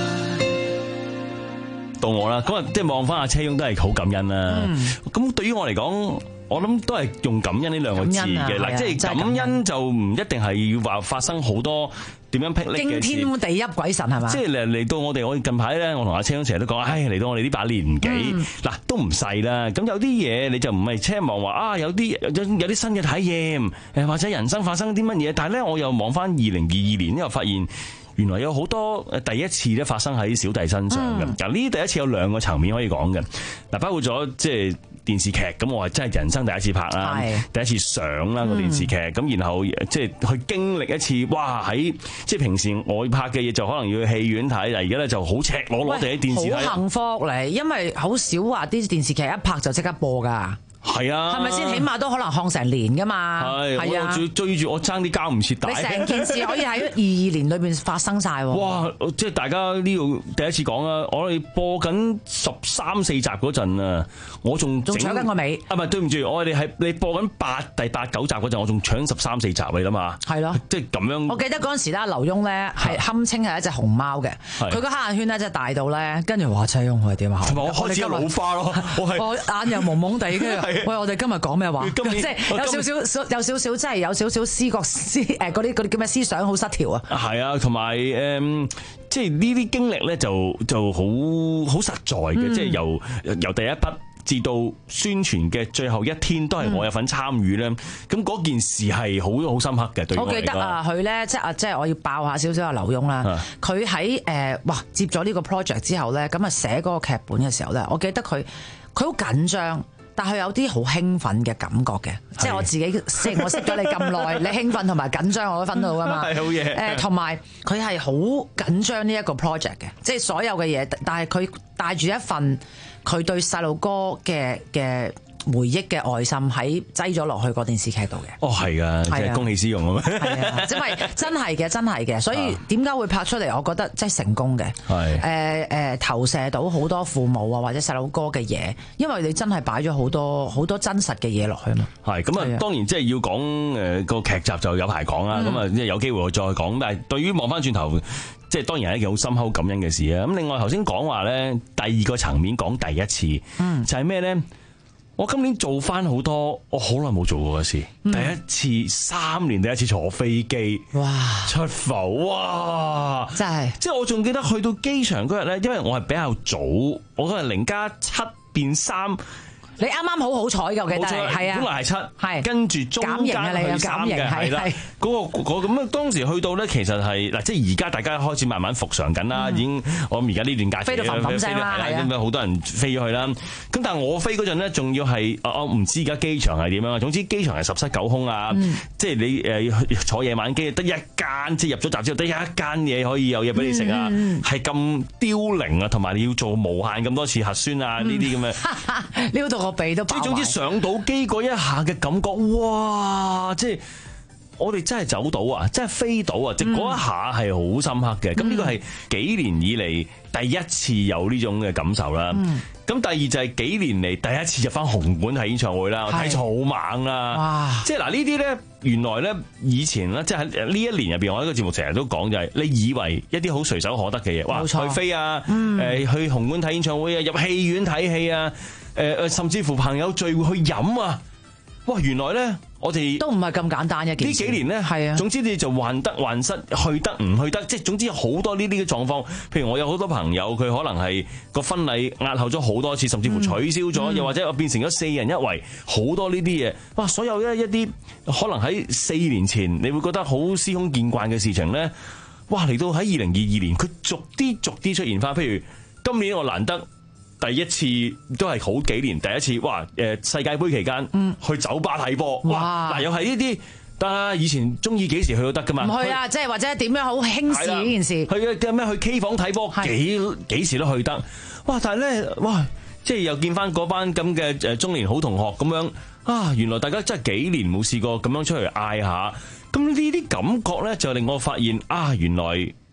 S10: 到我啦，咁啊，即係望翻阿車翁都係好感恩啦。咁、嗯、對於我嚟講，我諗都係用感恩呢兩個字嘅。嗱、啊，即係感恩就唔一定係要話發生好多點樣霹靂嘅事。驚
S18: 天地泣鬼神係嘛？
S10: 即係嚟嚟到我哋，我近排咧，我同阿車翁成日都講，唉，嚟到我哋呢把年紀，嗱、嗯、都唔細啦。咁有啲嘢你就唔係奢望話啊，有啲有有啲新嘅體驗，誒或者人生發生啲乜嘢，但係咧我又望翻二零二二年，因為發現。原來有好多第一次咧發生喺小弟身上嘅。嗱、嗯，呢第一次有兩個層面可以講嘅。嗱，包括咗即係電視劇，咁我係真係人生第一次拍啦，第一次上啦個電視劇，咁、嗯、然後即係去經歷一次，哇！喺即係平時我拍嘅嘢就可能要去戲院睇，但而家咧就好赤裸裸地喺電視睇。
S18: 好幸福嚟，因為好少話啲電視劇一拍就即刻播㗎。
S10: 係啊，
S18: 係咪先？起碼都可能看成年噶嘛。係，係啊，我追住我爭啲交唔切帶。你成件事可以喺二二年裏邊發生晒。哇！即係大家呢度第一次講啦，我哋播緊十三四集嗰陣啊，我仲仲搶緊個尾。啊，唔係，對唔住，我哋係你播緊八第八九集嗰陣，我仲搶十三四集嚟啦嘛。係咯，即係咁樣。我記得嗰陣時咧，劉墉咧係堪稱係一隻熊貓嘅，佢個黑眼圈咧真係大到咧，跟住話車翁佢係點啊？同埋我開始有老花咯，我係我眼又蒙蒙地嘅。喂，我哋今日講咩話？即係有少少，有少少，即係有少少思覺思誒嗰啲嗰啲叫咩思想好失調啊！係啊，同埋誒，即係呢啲經歷咧，就就好好實在嘅，嗯、即係由由第一筆至到宣傳嘅最後一天，都係我有份參與咧。咁嗰、嗯、件事係好好深刻嘅，對我嚟講。我記得啊，佢咧即係啊，即係我要爆下少少阿劉墉啦。佢喺誒哇接咗呢個 project 之後咧，咁啊寫嗰個劇本嘅時候咧，我記得佢佢好緊張。但係有啲好興奮嘅感覺嘅，即係我自己，即係我識咗你咁耐，你興奮同埋緊張我都分到噶嘛。係好嘢。誒，同埋佢係好緊張呢一個 project 嘅，即係所有嘅嘢，但係佢帶住一份佢對細路哥嘅嘅回憶嘅愛心喺擠咗落去個電視劇度嘅。哦，係噶，即係公器私用啊嘛。係啊，因為真係嘅，真係嘅，所以點解會拍出嚟？我覺得真係成功嘅。係誒誒，投射到好多父母啊或者細路哥嘅嘢，因為你真係擺咗好多好多真實嘅嘢落去嘛。係咁啊，當然即係要講誒個劇集就有排講啦。咁啊，即係有機會我再講。但係對於望翻轉頭，即係當然係一件好深刻感恩嘅事啊。咁另外頭先講話咧，第二個層面講第一次，嗯，就係咩咧？我今年做翻好多我好耐冇做過嘅事，嗯、第一次三年第一次坐飛機，哇，出埠，哇，真係，即係我仲記得去到機場嗰日咧，因為我係比較早，我嗰日零加七變三。你啱啱好好彩嘅，我記得係啊，本來係七，係跟住中間去三嘅，係啦。嗰個嗰咁啊，當時去到咧，其實係嗱，即係而家大家開始慢慢復常緊啦，已經我諗而家呢段假期飛到嘭嘭聲啦，係啦，咁好多人飛咗去啦。咁但係我飛嗰陣咧，仲要係我唔知而家機場係點樣啊。總之機場係十室九空啊，即係你誒坐夜晚機得一間，即係入咗閘之後得一間嘢可以有嘢俾你食啊，係咁凋零啊，同埋你要做無限咁多次核酸啊，呢啲咁嘅撩到。個鼻都爆埋，即係總之上到機嗰一下嘅感覺，哇！即係我哋真係走到啊，真係飛到啊！即係嗰一下係好深刻嘅。咁呢個係幾年以嚟第一次有呢種嘅感受啦。咁、嗯、第二就係幾年嚟第一次入翻紅館睇演唱會啦，我睇草蜢啦。哇！即係嗱呢啲咧，原來咧以前咧，即係喺呢一年入邊，我呢個節目成日都講就係，你以為一啲好隨手可得嘅嘢，哇！去飛啊，誒、嗯，去紅館睇演唱會啊，入戲院睇戲啊。誒誒，甚至乎朋友聚會去飲啊！哇，原來咧，我哋都唔係咁簡單一件事。呢幾年咧，係啊，總之你就患得患失，去得唔去得，即係總之有好多呢啲嘅狀況。譬如我有好多朋友，佢可能係個婚禮押後咗好多次，甚至乎取消咗，嗯、又或者我變成咗四人一圍，好多呢啲嘢。哇！所有一一啲可能喺四年前你會覺得好司空見慣嘅事情咧，哇！嚟到喺二零二二年，佢逐啲逐啲出現翻。譬如今年我難得。第一次都係好幾年，第一次哇！誒世界盃期間、嗯、去酒吧睇波，哇！嗱又係呢啲，得啦，以前中意幾時去都得噶嘛。唔去啊，即係或者點樣好輕視呢件事。去嘅咩？去 K 房睇波，幾幾時都去得。哇！但係咧，哇！即係又見翻嗰班咁嘅誒中年好同學咁樣啊！原來大家真係幾年冇試過咁樣出嚟嗌下。咁呢啲感覺咧，就令我發現啊，原來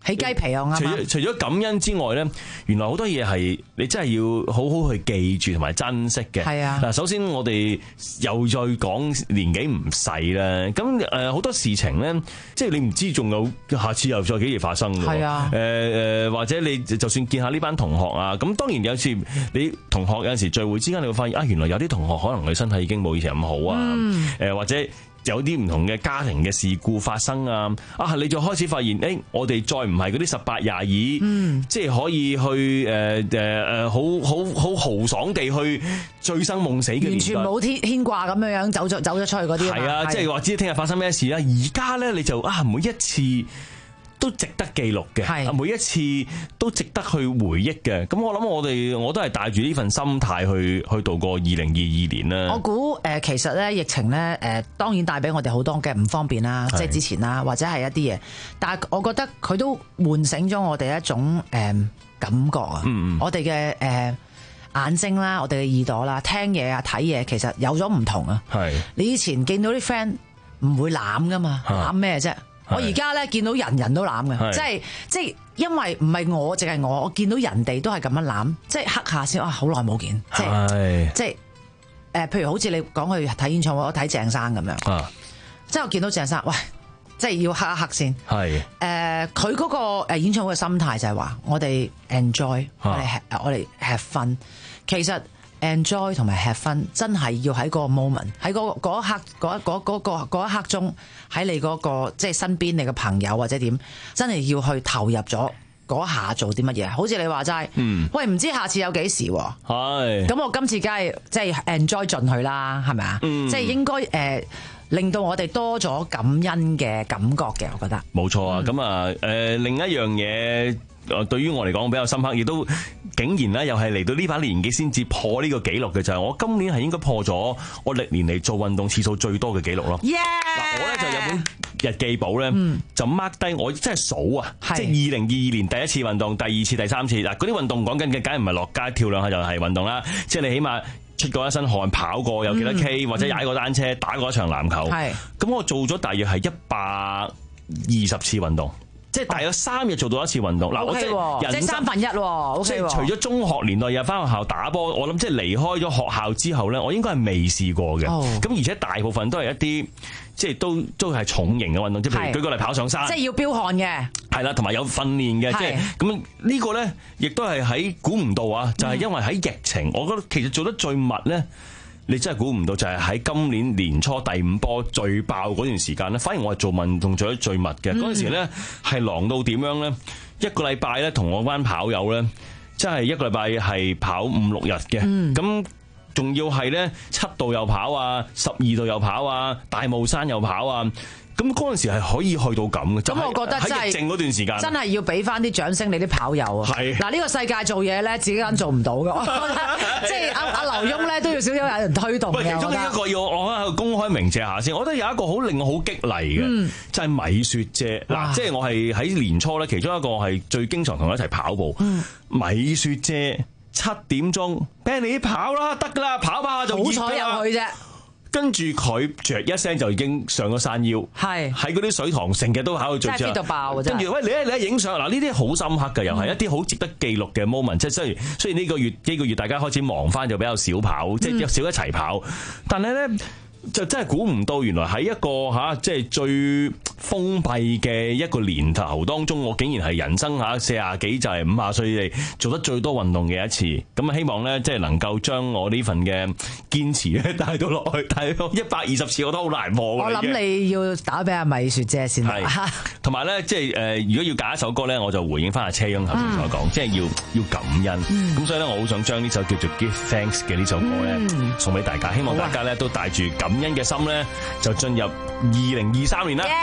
S18: 起雞皮啊！
S10: 除咗除咗感恩之外咧，原來好多嘢係你真係要好好去記住同埋珍惜嘅。
S18: 係啊，
S10: 嗱，首先我哋又再講年紀唔細啦，咁誒好多事情咧，即係你唔知仲有下次又再幾時發生嘅。
S18: 係啊，
S10: 誒誒或者你就算見下呢班同學啊，咁當然有時你同學有陣時聚會之間，你會發現啊，原來有啲同學可能佢身體已經冇以前咁好啊，誒、嗯、或者。有啲唔同嘅家庭嘅事故發生啊！啊，你就開始發現，誒、欸，我哋再唔係嗰啲十八廿二，嗯，即係可以去誒誒誒，好好好豪爽地去醉生夢死嘅年代，
S18: 完全冇牽牽掛咁樣樣走咗走咗出去嗰啲。係啊，
S10: 即係話知聽日發生咩事啦。而家咧你就啊，每一次都值得記錄嘅，係每一次都值得去回憶嘅。咁我諗我哋我都係帶住呢份心態去去度過二零二二年啦。
S18: 我估誒其實咧疫情咧誒當然帶俾我哋好多嘅唔方便啦，即係之前啦，或者係一啲嘢。但係我覺得佢都喚醒咗我哋一種誒感覺啊。嗯嗯，我哋嘅誒眼睛啦，我哋嘅耳朵啦，聽嘢啊睇嘢，其實有咗唔同啊。係你以前見到啲 friend 唔會攬噶嘛，攬咩啫？我而家咧見到人人都攬嘅，即係即係因為唔係我淨係我，我見到人哋都係咁樣攬，即係黑下先啊！好耐冇見，即係即係誒，譬如好似你講去睇演唱會，我睇鄭生咁樣，啊、即係我見到鄭生，喂，即係要黑一黑先。係誒，佢嗰個誒演唱會嘅心態就係話，我哋 enjoy，、啊、我哋我哋 have fun，其實。enjoy 同埋 have fun 真係要喺個 moment 喺嗰嗰一刻嗰一嗰嗰個嗰一刻鐘喺你嗰個即係身邊你嘅朋友或者點真係要去投入咗嗰下做啲乜嘢？好似你話齋，嗯、喂唔知下次有幾時？係咁我今次梗係即係 enjoy 盡去啦，係咪啊？嗯、即係應該誒、呃、令到我哋多咗感恩嘅感覺嘅，我覺得
S10: 冇錯啊！咁啊誒另一樣嘢。對於我嚟講比較深刻，亦都竟然咧又係嚟到呢把年紀先至破呢個紀錄嘅，就係、是、我今年係應該破咗我歷年嚟做運動次數最多嘅紀錄咯。嗱
S18: Yeah!，
S10: 我咧就有本日記簿咧，嗯、就 mark 低我真係數啊，是即係二零二二年第一次運動、第二次、第三次嗱，嗰啲運動講緊嘅，梗係唔係落街跳兩下就係運動啦，即係你起碼出過一身汗、跑過有幾多 K，、嗯、或者踩過單車、打過一場籃球，咁是我做咗大約係一百二十次運動。即係大約三日做到一次運動，嗱、哦、我即係
S18: 即係三分一喎，
S10: 哦、即係除咗中學年代日翻學校打波，我諗即係離開咗學校之後咧，我應該係未試過嘅。咁、哦、而且大部分都係一啲即係都都係重型嘅運動，即係譬如舉個例跑上山，
S18: 即係要飆汗嘅，係
S10: 啦，同埋有訓練嘅，即係咁呢個咧，亦都係喺估唔到啊！就係、是、因為喺疫情，嗯、我覺得其實做得最密咧。你真係估唔到，就係喺今年年初第五波最爆嗰段時間咧，反而我係做運動做得最密嘅。嗰陣、嗯、時咧係狼到點樣咧？一個禮拜咧，同我班跑友咧，真係一個禮拜係跑五六日嘅。咁仲、嗯、要係咧七度又跑啊，十二度又跑啊，大霧山又跑啊。咁嗰陣時係可以去到咁嘅，咁我覺得真係喺疫症嗰段時間，
S18: 真係要俾翻啲掌聲你啲跑友啊！係嗱，呢個世界做嘢咧，自己間做唔到嘅，即係阿阿劉墉咧都要少少有人推動嘅。
S10: 其中一個要我喺度公開鳴謝下先，我覺得有一個好令我好激勵嘅，嗯、就係米雪姐嗱，即係我係喺年初咧，其中一個係最經常同佢一齊跑步。嗯、米雪姐七點鐘俾你跑啦，得噶啦，跑跑下就
S18: 好彩有去啫。
S10: 跟住佢著一聲就已經上咗山腰，係喺嗰啲水塘成日都喺度做，真係 fit 到爆啊！跟住喂，你咧你咧影相嗱，呢啲好深刻嘅，又係一啲好值得記錄嘅 moment。即係雖然雖然呢個月呢個月大家開始忙翻，就比較少跑，即係少一齊跑，但係咧就真係估唔到，原來喺一個嚇即係最封閉嘅一個年頭當中，我竟然係人生嚇四廿幾就係五廿歲嚟做得最多運動嘅一次。咁啊，希望咧即係能夠將我呢份嘅堅持咧帶到落去，帶到一百二十次我都好難忘。
S18: 我諗你要打俾阿米雪姐先啦。
S10: 同埋咧，即係誒，如果要揀一首歌咧，我就回應翻阿車翁頭先所講，即係要要感恩。咁所以咧，我好想將呢首叫做 Give Thanks 嘅呢首歌咧送俾大家，希望大家咧都帶住感恩嘅心咧，就進入二零二三年啦。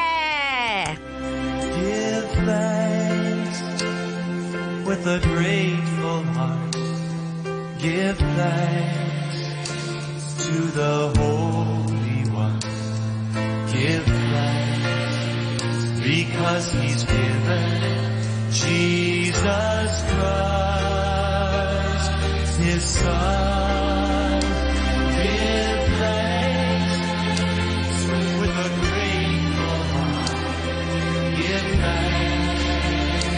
S13: Give thanks with a grateful heart. Give thanks to the Holy One. Give thanks because He's given Jesus Christ, His Son. Give thanks with a grateful heart. Give thanks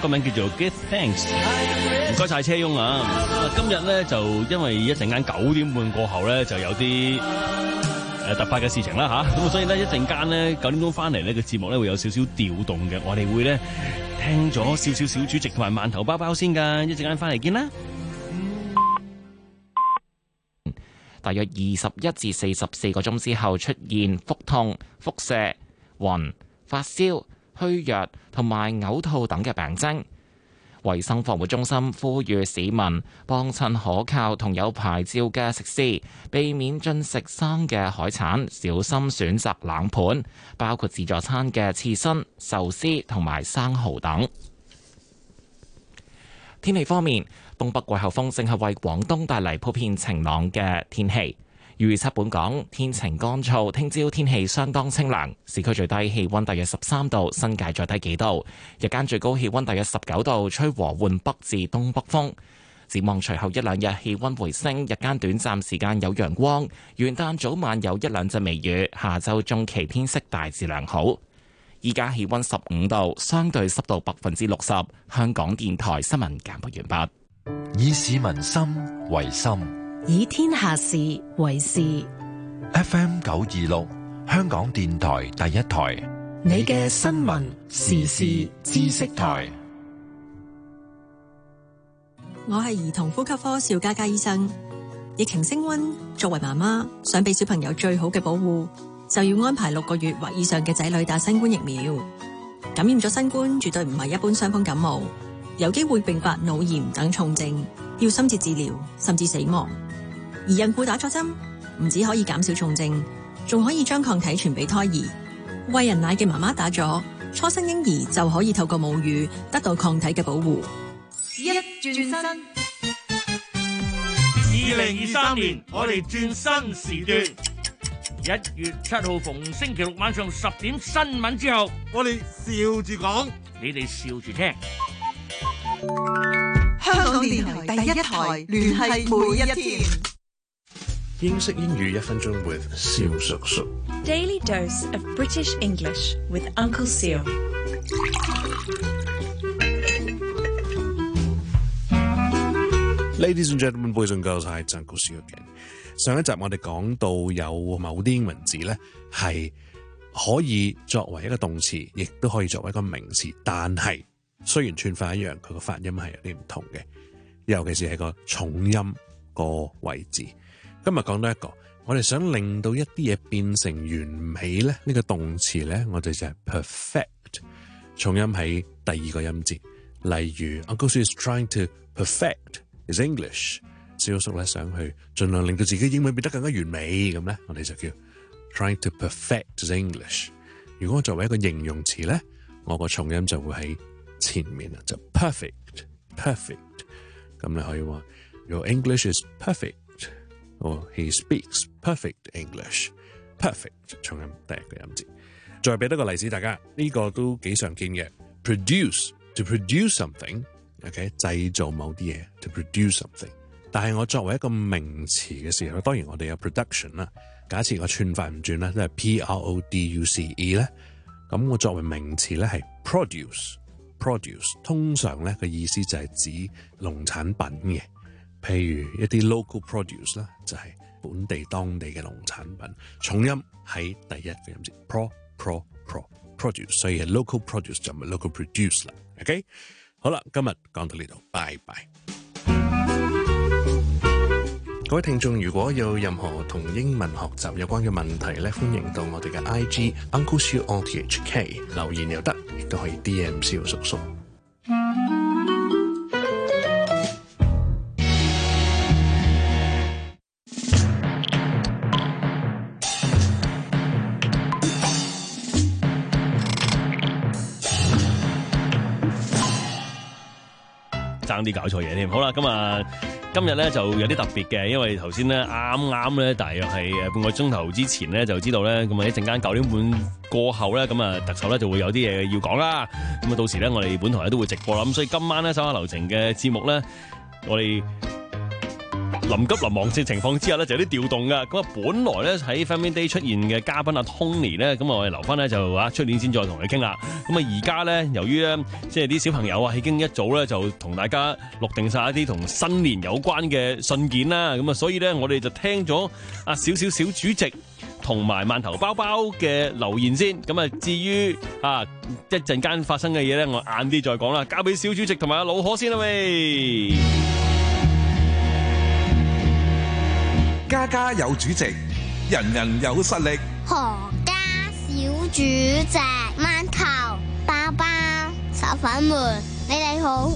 S10: 名叫做 Give Thanks。唔該晒車翁啊！今日咧就因為一陣間九點半過後咧就有啲誒突發嘅事情啦吓，咁啊所以咧一陣間咧九點鐘翻嚟呢個節目咧會有少少調動嘅，我哋會咧聽咗少少小主席同埋饅頭包包先噶，一陣間翻嚟見啦。
S1: 大約二十一至四十四個鐘之後出現腹痛、腹瀉、暈、發燒、虛弱同埋嘔吐等嘅病徵。衛生防護中心呼籲市民幫襯可靠同有牌照嘅食肆，避免進食生嘅海產，小心選擇冷盤，包括自助餐嘅刺身、壽司同埋生蠔等。天氣方面，東北季候風正係為廣東帶嚟普遍晴朗嘅天氣。預測本港天晴乾燥，聽朝天氣相當清涼，市區最低氣溫大約十三度，新界再低幾度。日間最高氣溫大約十九度，吹和緩北至東北風。展望隨後一兩日氣溫回升，日間短暫時間有陽光，元旦早晚有一兩陣微雨，下週中期天色大致良好。依家氣溫十五度，相對濕度百分之六十。香港電台新聞簡報完畢。
S4: 以市民心為心，
S2: 以天下事為事。
S4: F M 九二六，香港電台第一台，
S2: 你嘅新聞時事知識台。
S19: 我係兒童呼吸科邵嘉嘉醫生。疫情升溫，作為媽媽，想俾小朋友最好嘅保護，就要安排六個月或以上嘅仔女打新冠疫苗。感染咗新冠絕對唔係一般傷風感冒，有機會併發腦炎等重症，要深切治療，甚至死亡。而孕婦打咗針，唔止可以減少重症，仲可以將抗體傳俾胎兒。餵人奶嘅媽媽打咗，初生嬰兒就可以透過母乳得到抗體嘅保護。
S2: 一轉身，
S20: 二零二三年我哋轉新時段。一月七號逢星期六晚上十點新聞之後，我哋笑住講，你哋笑住聽。
S8: 香港電台第一台，聯繫每一天。
S21: 英式英語一分鐘 with 蕭叔叔。
S22: Daily dose of British English with Uncle Seal。
S21: Ladies and gentlemen, boys and girls, hi, it's Uncle Seal again。上一集我哋講到有某啲英文字咧係可以作為一個動詞，亦都可以作為一個名詞，但係雖然串法一樣，佢個發音係有啲唔同嘅，尤其是係個重音個位置。今日講到一個，我哋想令到一啲嘢變成完美咧，呢個動詞咧，我哋就係 perfect， 重音喺第二個音節。例如 Uncle Sue is trying to perfect his English， 蕭叔咧想去盡量令到自己英文變得更加完美，咁咧我哋就叫 trying to perfect his English。如果我作為一個形容詞咧，我個重音就會喺前面啦，就 perfect perfect。咁你可以話 Your English is perfect。Or he speaks perfect English. Perfect 重音第一個音節。再俾多個例子，大家呢、這個都幾常見嘅。Produce to produce something，OK，、okay? 製造某啲嘢 to produce something。但係我作為一個名詞嘅時候，當然我哋有 production 啦。假設我串法唔轉啦，都係 P R O D U C E 咧，咁我作為名詞咧係 produce produce， 通常咧個意思就係指農產品嘅。譬如一啲 local produce 啦，就係本地當地嘅農產品，重音喺第一個音節 pro pro pro produce， 所以係 local produce 就唔係 local produce 啦。OK， 好啦，今日講到呢度，拜拜。各位聽眾，如果有任何同英文學習有關嘅問題咧，歡迎到我哋嘅 I G Uncle Siu O T H K 留言又得，亦都可以 D M 蕭叔叔。
S10: 爭啲搞錯嘢添，好啦，咁啊，今日咧就有啲特別嘅，因為頭先咧啱啱咧，大約係誒半個鐘頭之前咧就知道咧，咁啊一陣間九點半過後咧，咁啊特首咧就會有啲嘢要講啦，咁啊到時咧我哋本台咧都會直播啦，咁所以今晚咧手下留情嘅節目咧，我哋臨急臨忙嘅情況之下咧，就有啲調動噶。咁啊，本來咧喺 Family Day 出現嘅嘉賓阿 Tony 咧，咁啊我哋留翻咧就話出年先再同佢傾啦。咁啊而家咧，由於咧即係啲小朋友啊，已經一早咧就同大家錄定晒一啲同新年有關嘅信件啦。咁啊，所以咧我哋就聽咗阿小小小主席同埋饅頭包包嘅留言先。咁啊，至於啊一陣間發生嘅嘢咧，我晏啲再講啦。交俾小主席同埋阿老可先啦喂。
S3: 家家有主席，人人有實力。
S5: 何家小主席，饅頭包包炒粉們，你哋好。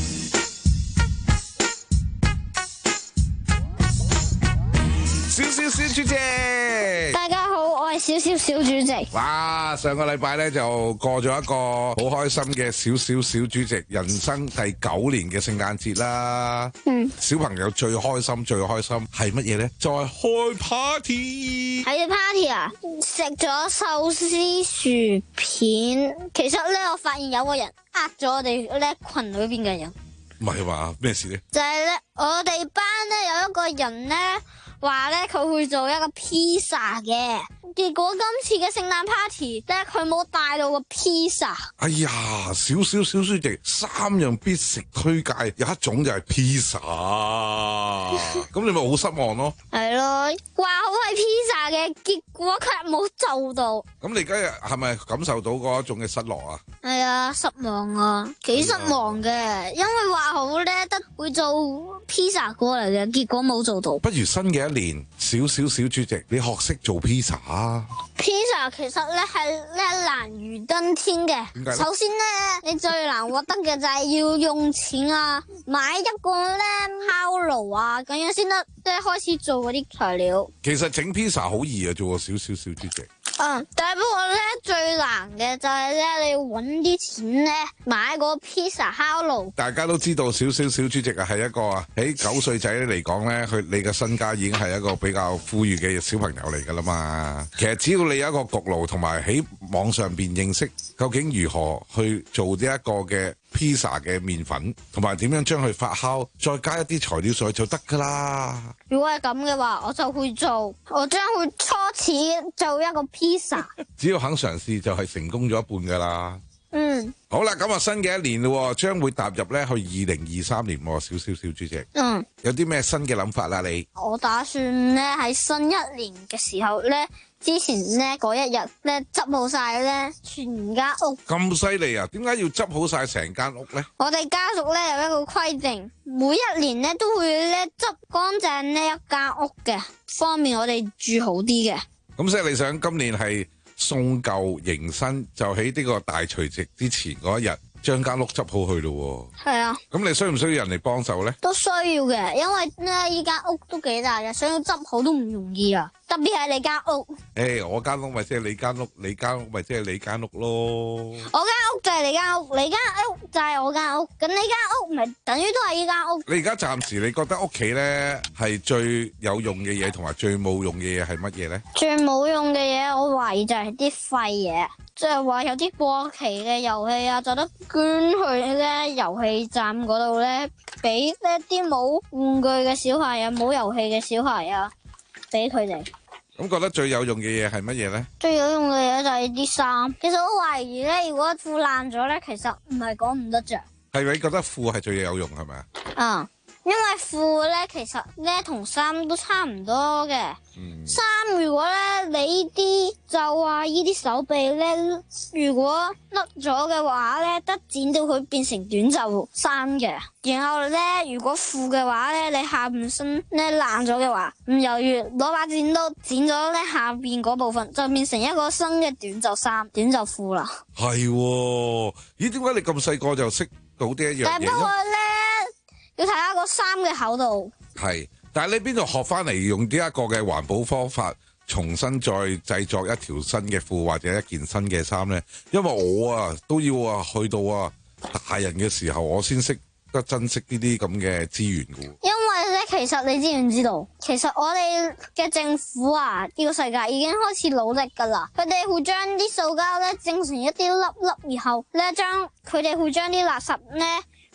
S3: 小小小主席，
S5: 大家好，我係小小小主席。
S3: 哇！上個禮拜咧就過咗一個好開心嘅小小小主席人生第九年嘅聖誕節啦。嗯，小朋友最開心最開心係乜嘢咧？就係開 party。
S5: 係 party 啊！食咗壽司薯片。其實咧，我發現有個人呃咗我哋咧群裏邊嘅人。
S3: 唔係話咩事咧？
S5: 就係咧，我哋班咧有一個人咧。話咧佢會做一個披薩嘅，結果今次嘅聖誕 party 咧佢冇帶到個披薩。
S3: 哎呀，小小小書籍三樣必食推介，有一種就係披薩，咁你咪好失望咯。
S5: 係咯，話好係披薩嘅，結果佢冇做到。
S3: 咁你而家係咪感受到嗰一種嘅失落啊？
S5: 係啊，失望啊，幾失望嘅，因為話好咧得會做披薩過嚟嘅，結果冇做到。
S3: 不如新嘅一年，小小小主席，你學識做披薩啊！
S5: 披薩其實咧係咧難如登天嘅。首先咧，你最難獲得嘅就係要用錢啊，買一個咧烤爐啊，咁樣先得即係開始做嗰啲材料。
S3: 其實整披薩好易啊，做個小小小主席。
S5: 嗯，但係不過咧最難嘅就係咧你要搵啲錢咧買個披薩烤爐。
S3: 大家都知道小小小主席啊係一個啊喺九歲仔嚟講咧，佢你嘅身家已經係一個比較富裕嘅小朋友嚟噶啦嘛。其實只要你有一個焗爐，同埋喺網上邊認識究竟如何去做呢一個嘅披薩嘅麵粉，同埋點樣將佢發酵，再加一啲材料上去就得噶啦。
S5: 如果係咁嘅話，我就會做，我將會初始做一個披薩。
S3: 只要肯嘗試，就係成功咗一半噶啦。
S5: 嗯，
S3: 好啦，咁啊新嘅一年咯，將會踏入咧去二零二三年。小小小主席，嗯，有啲咩新嘅諗法啦？你
S5: 我打算咧喺新一年嘅時候咧，之前咧嗰一日咧執好晒咧全間屋。
S3: 咁犀利啊？點解要執好晒成間屋咧？
S5: 我哋家族咧有一個規定，每一年咧都會咧執乾淨呢一間屋嘅，方便我哋住好啲嘅。
S3: 咁即係你想今年係送舊迎新，就喺呢個大除夕之前嗰一日將間屋執好去咯。係啊。咁你需唔需要人嚟幫手咧？都需要嘅，因為咧依間屋都幾大嘅，想要執好都唔容易啊。特別係你間屋。誒、欸，我間屋咪即係你間屋，你間屋咪即係你間屋咯。我間屋就係你間屋，你間屋就係我間屋，咁你間屋咪等於都係依間屋。你而家暫時你覺得屋企咧係最有用嘅嘢，同埋最冇用嘅嘢係乜嘢咧？最冇用嘅嘢，我懷疑就係啲廢嘢，即係話有啲過期嘅遊戲啊，就得捐去咧遊戲站嗰度咧，俾一啲冇玩具嘅小孩啊，冇遊戲嘅小孩啊。俾佢哋。咁覺得最有用嘅嘢係乜嘢咧？最有用嘅嘢就係啲衫。其實我懷疑咧，如果褲爛咗咧，其實唔係講唔得着。係你覺得褲係最有用係咪啊？嗯，因為褲咧其實咧同衫都差唔多嘅。衫、嗯、如果咧你呢啲就話呢啲手臂咧，如果甩咗嘅話咧，得剪到佢變成短袖衫嘅。然後咧，如果褲嘅話咧，你下半身咧爛咗嘅話，唔猶豫攞把剪刀剪咗咧下邊嗰部分，就變成一個新嘅短袖衫、短袖褲啦。係、哦，咦？點解你咁細個就識到呢一樣嘢？但係不過咧，要睇下個衫嘅厚度。係。但係你邊度學翻嚟用呢一個嘅環保方法，重新再製作一條新嘅褲或者一件新嘅衫呢？因為我啊都要啊去到啊大人嘅時候，我先識得珍惜呢啲咁嘅資源㗎。因為咧，其實你知唔知道？其實我哋嘅政府啊，呢個世界已經開始努力㗎啦。佢哋會將啲塑膠咧整成一啲粒粒，然後咧將佢哋會將啲垃圾咧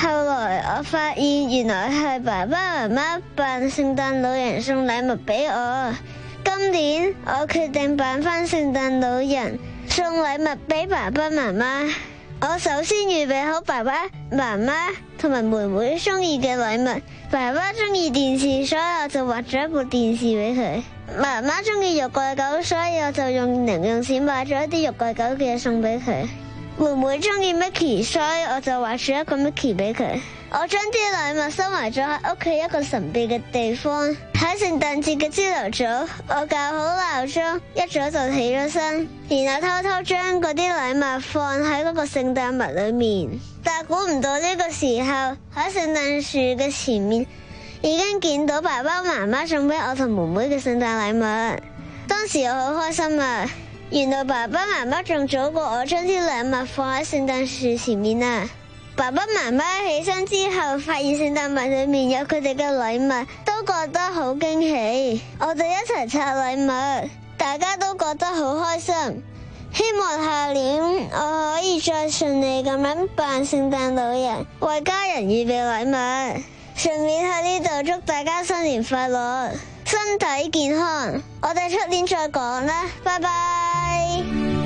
S5: 後來我發現原來係爸爸媽媽扮聖誕老人送禮物俾我。今年我決定扮返聖誕老人送禮物俾爸爸媽媽。我首先預備好爸爸媽媽同埋妹妹中意嘅禮物。爸爸中意電視，所以我就畫咗一部電視俾佢。媽媽中意肉桂狗，所以我就用零用錢買咗一啲肉桂狗嘅嘢送俾佢。妹妹中意 Mickey， 所以我就畫咗一個 Mickey 俾佢。我將啲禮物收埋咗喺屋企一個神秘嘅地方。喺聖誕節嘅朝頭早，我校好鬧鐘，一早就起咗身，然後偷偷將嗰啲禮物放喺嗰個聖誕物裏面。但估唔到呢個時候喺聖誕樹嘅前面已經見到爸爸媽媽送俾我同妹妹嘅聖誕禮物。當時我好開心啊！原來爸爸媽媽仲早過我將啲禮物放喺聖誕樹前面啊！爸爸媽媽起身之後發現聖誕物裏面有佢哋嘅禮物，都覺得好驚喜。我哋一齊拆禮物，大家都覺得好開心。希望下年我可以再順利咁樣扮聖誕老人，為家人預備禮物。順便喺呢度祝大家新年快樂，身體健康。我哋出年再講啦，拜拜。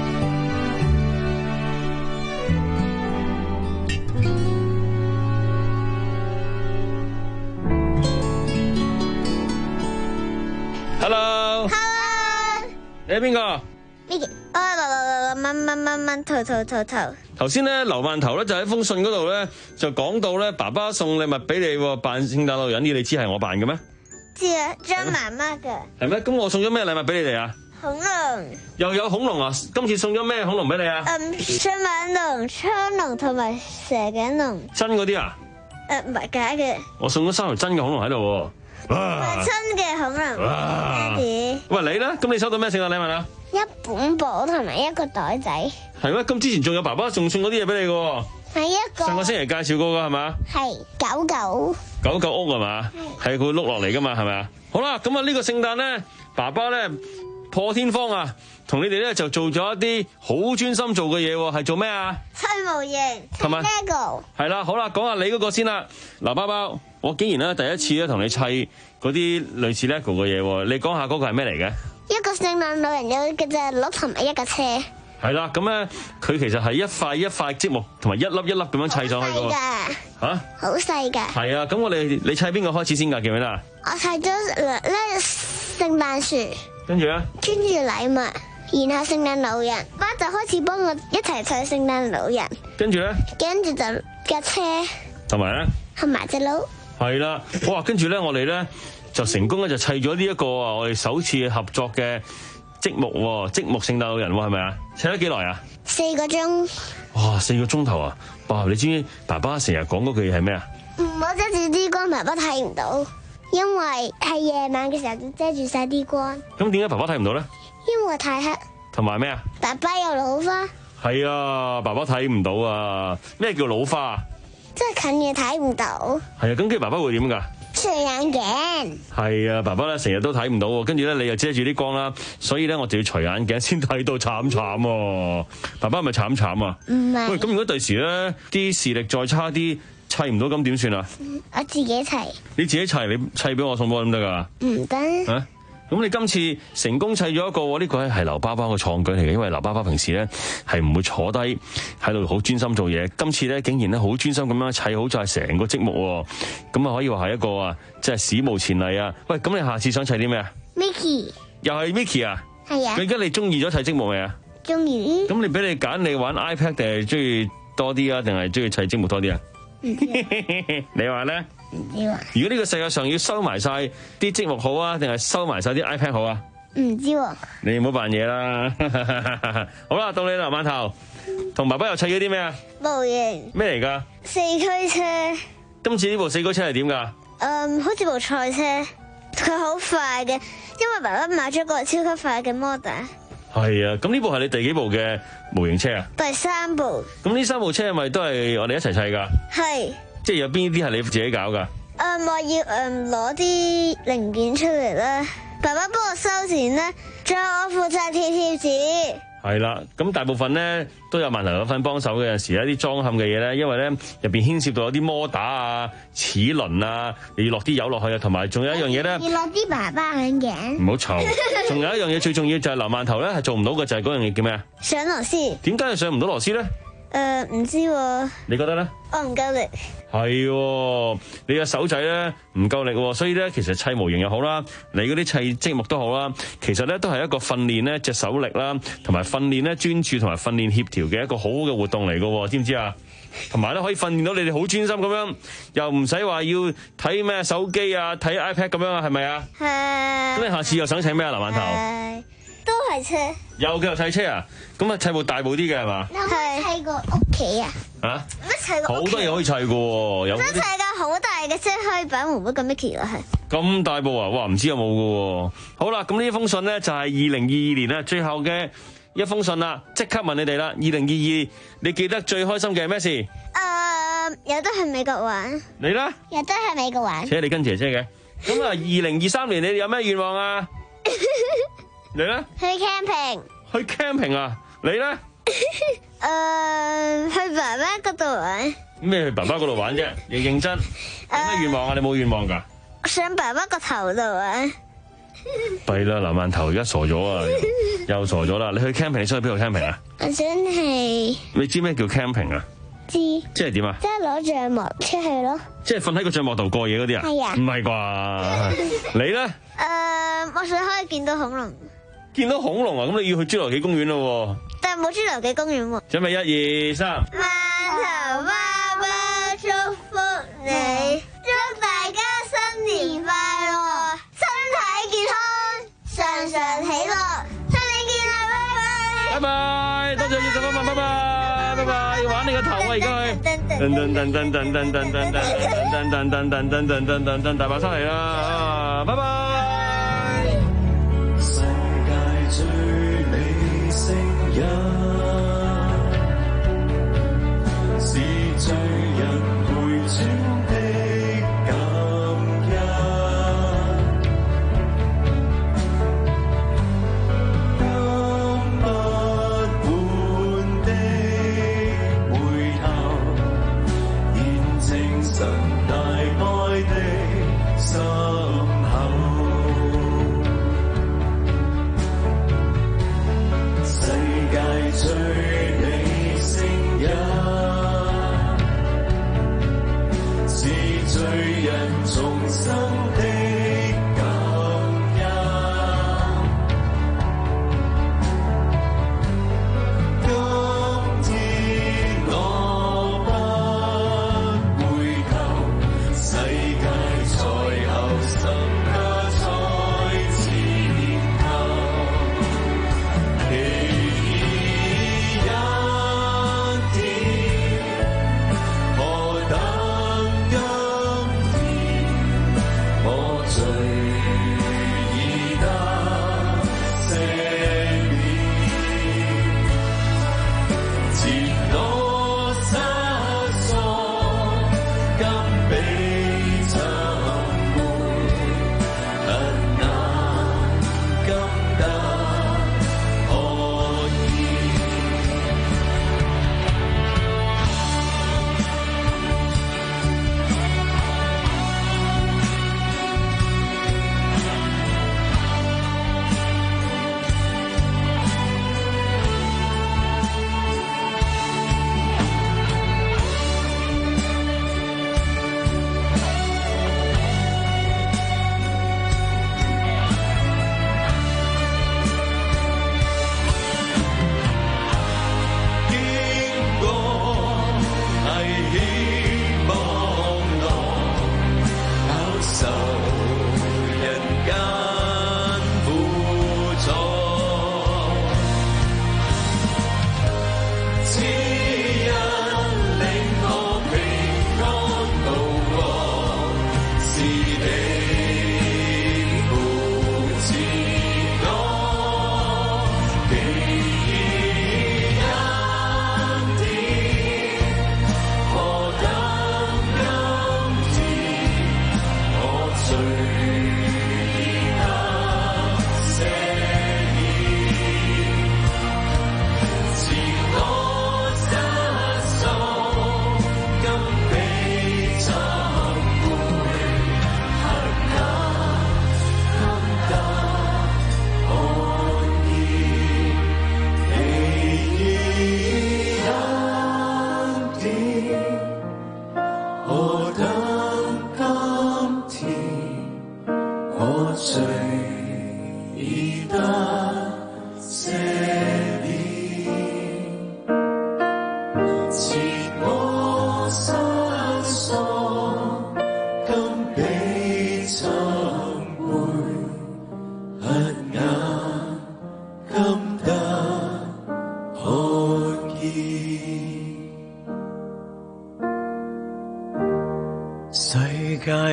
S10: Hello，Hello， 你係邊個？
S5: 咩嘅？啊，流流流流蚊蚊蚊蚊，頭頭頭頭。
S10: 頭先咧，劉萬頭咧就喺封信嗰度咧，就講到咧，爸爸送禮物俾你，扮聖誕老人，呢你知係我扮嘅咩？
S5: 知啊，張媽媽嘅。係
S10: 咩？咁我送咗咩禮物俾你哋啊？
S5: 恐龍。
S10: 又有恐龍啊？今次送咗咩恐龍俾你啊？
S5: 嗯，迅猛龍、蒼龍同埋蛇頸龍。
S10: 真嗰啲啊？
S5: 誒，唔係假嘅。
S10: 我送咗三條真嘅恐龍喺度喎。
S5: 係真嘅恐龍。爹哋。
S10: 喂，你咧？咁你收到咩聖誕禮物啊？
S5: 一本簿同埋一個袋仔。
S10: 係咩？咁之前仲有爸爸仲送嗰啲嘢俾你嘅。係
S5: 一個。
S10: 上個星期介紹過噶係嘛？
S5: 係狗狗。
S10: 狗狗屋係嘛？係佢碌落嚟噶嘛？係咪啊？好啦，咁啊呢個聖誕咧，爸爸咧破天荒啊，同你哋咧就做咗一啲好專心做嘅嘢，係做咩啊？
S5: 砌模型。
S10: 同埋
S5: Lego。
S10: 係啦，好啦，講下你嗰個先啦。嗱，包包，我竟然咧第一次咧同你砌嗰啲類似 Lego 嘅嘢，你講下嗰個係咩嚟嘅？
S5: 一個聖誕老人有嘅隻鹿同埋一架車。
S10: 係啦，咁咧佢其實係一塊一塊積木同埋一粒一粒咁樣砌上去嘅。吓？好細噶。係啊，咁我哋你砌邊個開始先噶？記唔記得啊？我砌咗呢聖誕樹。跟住咧？跟住禮物，然後聖誕老人，爸就開始幫我一齊砌聖誕老人。跟住咧？跟住就架車。同埋咧？同埋隻鹿。係啦，哇！跟住咧，我哋咧就成功咧就砌咗呢一個啊，我哋首次合作嘅積木，積木聖誕老人係咪啊？砌咗幾耐啊？四個鐘。哇，四個鐘頭啊！哇，你知唔知爸爸成日講嗰句嘢係咩啊？唔好遮住啲光，爸爸睇唔到，因為係夜晚嘅時候就遮住晒啲光。咁點解爸爸睇唔到咧？因為太黑。同埋咩啊？爸爸有老花。係啊，爸爸睇唔到啊！咩叫老花啊？即係近嘢睇唔到。係啊，咁跟住爸爸會點噶？除眼鏡。係啊，爸爸咧成日都睇唔到，跟住咧你又遮住啲光啦，所以咧我就要除眼鏡先睇到，慘慘喎！爸爸係咪慘慘啊？唔係。喂，咁如果第時咧啲視力再差啲，砌唔到咁點算啊？我自己砌。你自己砌，你砌俾我送俾我得唔得噶？唔得。啊？咁你今次成功砌咗一個，呢、這個係劉爸爸嘅創舉嚟嘅，因為劉爸爸平時咧係唔會坐低喺度好專心做嘢，今次咧竟然咧好專心咁樣砌好晒成個積木，咁啊可以話係一個啊，即係史無前例啊！喂，咁你下次想砌啲咩啊 ？Mickey 又係 Mickey 啊？係啊！而家你中意咗砌積木未啊？中意。咁你俾你揀，你玩 iPad 定係中意多啲啊？定係中意砌積木多啲啊？你話咧？如果呢個世界上要收埋晒啲積木好啊，定係收埋晒啲 iPad 好啊？唔知喎。你唔好扮嘢啦。好啦，到你啦，饅頭。同爸爸又砌咗啲咩啊？模型。咩嚟噶？四驅車。今次呢部四驅車係點噶？嗯，好似部賽車，佢好快嘅，因為爸爸買咗個超級快嘅 model。係啊，咁呢部係你第幾部嘅模型車啊？第三部。咁呢三部車係咪都係我哋一齊砌噶？係。即係有邊啲係你自己搞噶？誒，我要誒攞啲零件出嚟啦。爸爸幫我收錢咧，仲有我負責貼貼紙。 係啦，咁大部分咧都有饅頭有份幫手嘅，有陣時一啲裝嵌嘅嘢咧，因為咧入邊牽涉到有啲摩打啊、齒輪啊，你要落啲油落去啊，同埋仲有一樣嘢咧，
S5: 要落啲爸爸響嘅。
S10: 唔好嘈，仲有一樣嘢最重要就係流饅頭咧係做唔到嘅，就係嗰樣嘢叫咩啊？
S5: 上螺絲。點
S10: 解係上唔到螺絲咧？
S5: 誒、呃，唔知喎。
S10: 你覺得咧？
S5: 我唔夠力。
S10: 係、哦，你嘅手仔咧唔夠力，所以咧其實砌模型又好啦，你嗰啲砌積木都好啦，其實咧都係一個訓練咧隻手力啦，同埋訓練咧專注同埋訓練協調嘅一個好好嘅活動嚟㗎，知唔知啊？同埋咧可以訓練到你哋好專心咁樣，又唔使話要睇咩手機啊、睇 iPad 咁樣啊，係咪啊？係。咁你下次又想砌咩啊？流饅頭？
S5: 都係車。
S10: 又繼續砌車啊？咁啊砌部大部啲嘅係嘛？
S5: 係砌個屋企啊？嚇？乜砌個
S10: 好多嘢可以砌㗎喎，有。
S5: 都砌架好大嘅車可以擺妹妹咁 Mickey 落去。
S10: 咁大部啊？哇！唔知有冇㗎喎。好啦，咁呢封信咧就係二零二二年啊最後嘅一封信啦，即刻問你哋啦。二零二二，你記得最開心嘅係咩事？誒、
S5: 呃，有得去美國玩。
S10: 你咧？
S5: 有得去美國玩。
S10: 車你跟姐姐嘅。咁啊，二零二三年你哋有咩願望啊？你咧？
S5: 去 camping。
S10: 去 camping 啊？你咧？
S5: 誒、呃，去爸爸嗰度玩。
S10: 咩去爸爸嗰度玩啫？你認真。有咩願望啊？你冇願望㗎？
S5: 上爸爸個頭度玩。
S10: 弊啦，流饅頭而家傻咗啊，又傻咗啦！你去 camping， 你想去邊度 camping 啊？
S5: 我想係。
S10: 你知咩叫 camping 啊？
S5: 知。即
S10: 係點啊？
S5: 即係攞帳幕出去咯。
S10: 即係瞓喺個帳幕度過夜嗰啲啊？
S5: 係啊。
S10: 唔係啩？你咧？誒、
S5: 呃，我想可以見到恐龍。
S10: 見到恐龍啊？咁你要去侏羅紀公園咯？
S5: 但係冇侏羅紀公園喎。
S10: 準備一二三。
S5: 饅頭爸爸祝福你，祝大家新年快樂，身體健康，常常喜樂，新年見啦，拜拜。
S10: 拜拜，多謝二十蚊，拜拜，拜拜，要玩你個頭啊，而家去。噔噔噔噔噔噔噔噔噔噔噔噔噔噔噔噔噔噔，大把出嚟啦，拜拜。世界最美聲音，是最人回轉的感恩。神大愛的心口。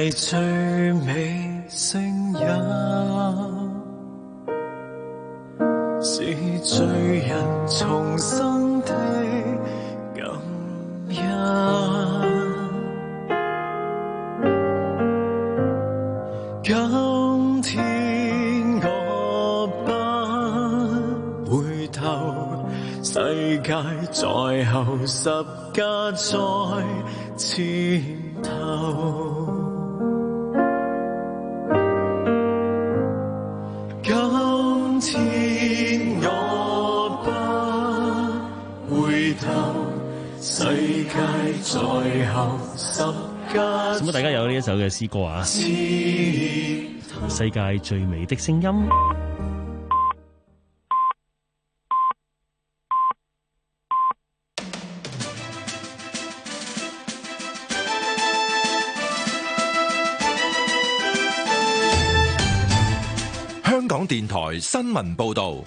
S13: 係最美聲音，是醉人重生的感恩。今天我不回頭，世界在後十架在前頭。今天我不回頭，世界在後十架。
S10: 咁啊，大家有呢一首嘅詩歌啊，世界最美的聲音。
S4: 香港電台新聞報導。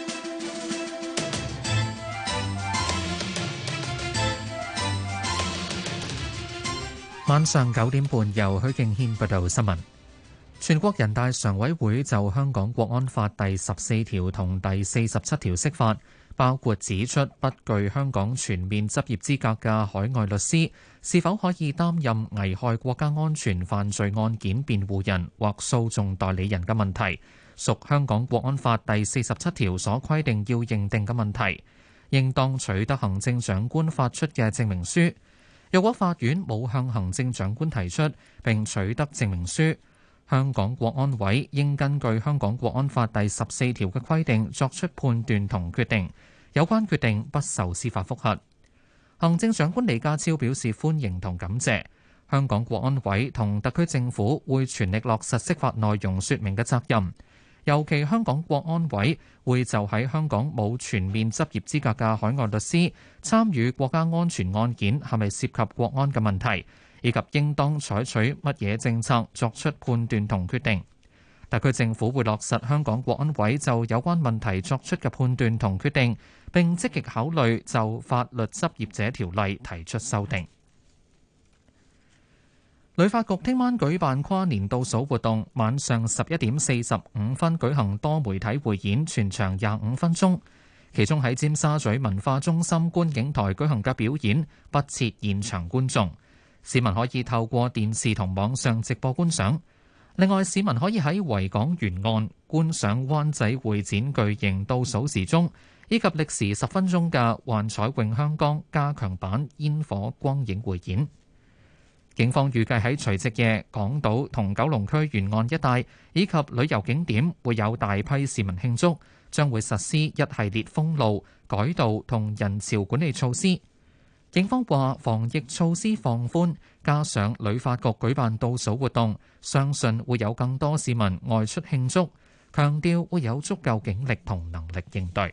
S9: 晚上九點半，由許敬軒報道新聞。全國人大常委會就香港國安法第十四條同第四十七條釋法，包括指出不具香港全面執業資格嘅海外律師是否可以擔任危害國家安全犯罪案件辯護人或訴訟代理人嘅問題，屬香港國安法第四十七條所規定要認定嘅問題，應當取得行政長官發出嘅證明書。若果法院冇向行政長官提出並取得證明書，香港國安委應根據香港國安法第十四條嘅規定作出判斷同決定，有關決定不受司法覆核。行政長官李家超表示歡迎同感謝，香港國安委同特區政府會全力落實釋法內容說明嘅責任。尤其香港國安委會就喺香港冇全面執業資格嘅海外律師參與國家安全案件係咪涉及國安嘅問題，以及應當採取乜嘢政策作出判斷同決定。特區政府會落實香港國安委就有關問題作出嘅判斷同決定，並積極考慮就法律執業者條例提出修訂。旅發局聽晚舉辦跨年倒數活動，晚上十一點四十五分舉行多媒體匯演，全長廿五分鐘。其中喺尖沙咀文化中心觀景台舉行嘅表演不設現場觀眾，市民可以透過電視同網上直播觀賞。另外，市民可以喺維港沿岸觀賞灣仔會展巨型倒數時鐘，以及歷時十分鐘嘅幻彩詠香江加強版煙火光影匯演。警方預計喺除夕夜，港島同九龍區沿岸一帶以及旅遊景點會有大批市民慶祝，將會實施一系列封路、改道同人潮管理措施。警方話，防疫措施放寬，加上旅發局舉辦倒數活動，相信會有更多市民外出慶祝，強調會有足夠警力同能力應對。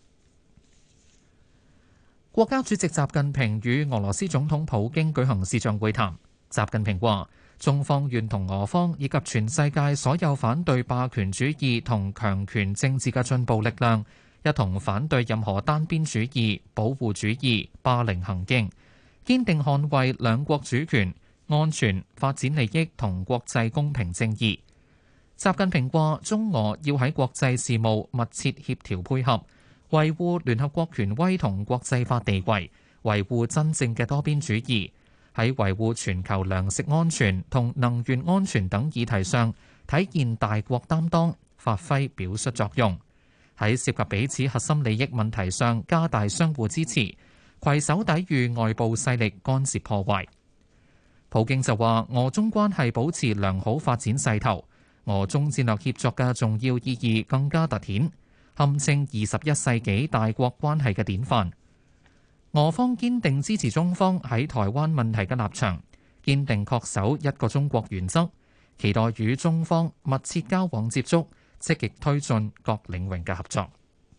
S9: 國家主席習近平與俄羅斯總統普京舉行視像會談。習近平話：中方願同俄方以及全世界所有反對霸權主義同強權政治嘅進步力量，一同反對任何單邊主義、保護主義、霸凌行徑，堅定捍衛兩國主權、安全、發展利益同國際公平正義。習近平話：中俄要喺國際事務密切協調配合，維護聯合國權威同國際法地位，維護真正嘅多邊主義。喺維護全球糧食安全同能源安全等議題上，體現大國擔當，發揮表率作用。喺涉及彼此核心利益問題上，加大相互支持，攜手抵禦外部勢力干涉破壞。普京就話：俄中關係保持良好發展勢頭，俄中戰略協作嘅重要意義更加突顯，堪稱二十一世紀大國關係嘅典範。俄方堅定支持中方喺台灣問題嘅立場，堅定恪守一個中國原則，期待與中方密切交往接觸，積極推進各領域嘅合作。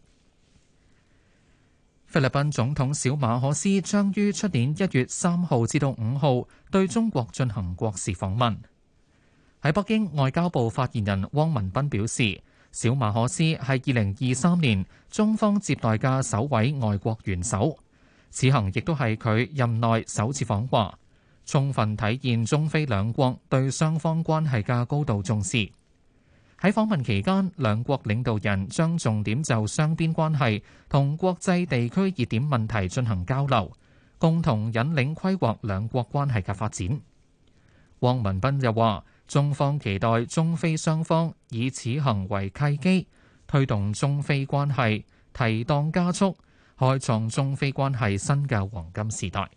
S9: 菲律賓總統小馬可斯將於出年一月三號至到五號對中國進行國事訪問。喺北京，外交部發言人汪文斌表示，小馬可斯係二零二三年中方接待嘅首位外國元首。此行亦都係佢任內首次訪華。 充分體現中非兩國對雙方關係嘅高度重視。喺訪問期間，兩國領導人將重點就雙邊關係同國際地區熱點問題進行交流，共同引領規劃兩國關係嘅發展。汪文斌又話，中方期待中非雙方以此行為契機，推動中非關係提檔加速，開創中非關係新嘅黃金時代。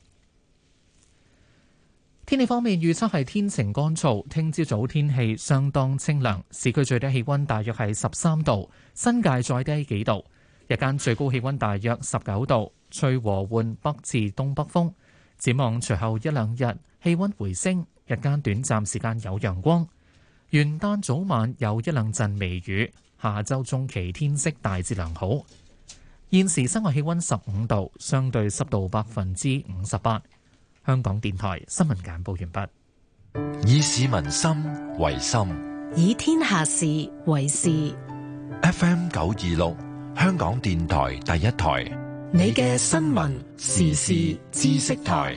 S9: 天氣方面，預測係天晴乾燥，聽朝早天氣相當清涼，市區最低氣溫大約係十三度，新界再低幾度。日間最高氣溫大約十九度，吹和緩北至東北風。展望隨後一兩日氣溫回升，日間短暫時間有陽光。元旦早晚有一兩陣微雨，下周中期天色大致良好。現時室外氣溫十五度，相對濕度百分之五十八。香港電台新聞簡報完
S4: 畢。以市民心為心，
S2: 以天下事為事。
S4: F M 九二六，香港電台第一台，
S2: 你嘅新聞時事知識台。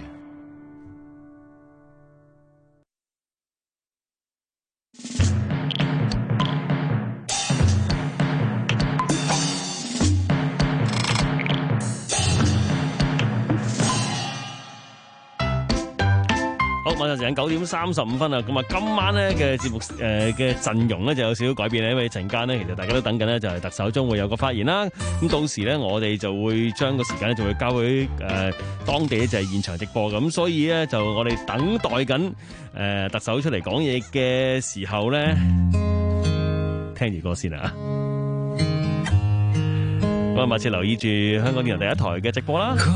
S10: 晚上時間九點三十五分啊，咁啊今晚咧嘅節目誒嘅陣容咧就有少少改變咧，因為陣間咧其實大家都等緊咧，就係特首將會有個發言啦。咁到時咧我哋就會將個時間咧就會交俾誒當地咧就係現場直播咁，所以咧就我哋等待緊誒特首出嚟講嘢嘅時候咧，聽住歌先啊！咁啊，密切留意住香港電台第一台嘅直播啦。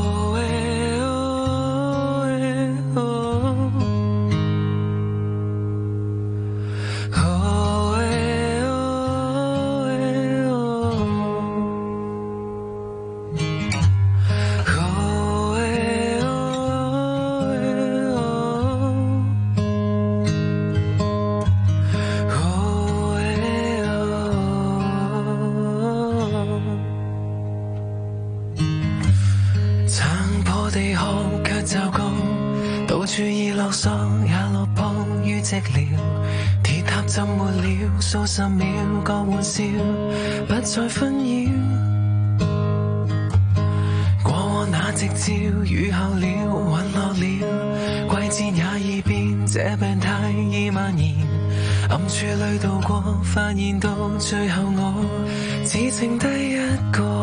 S13: 數十秒個玩笑，不再紛擾。過往那夕照，雨後了，隕落了，季節也已變，這病態已蔓延。暗處裏度過，發現到最後我只剩低一個。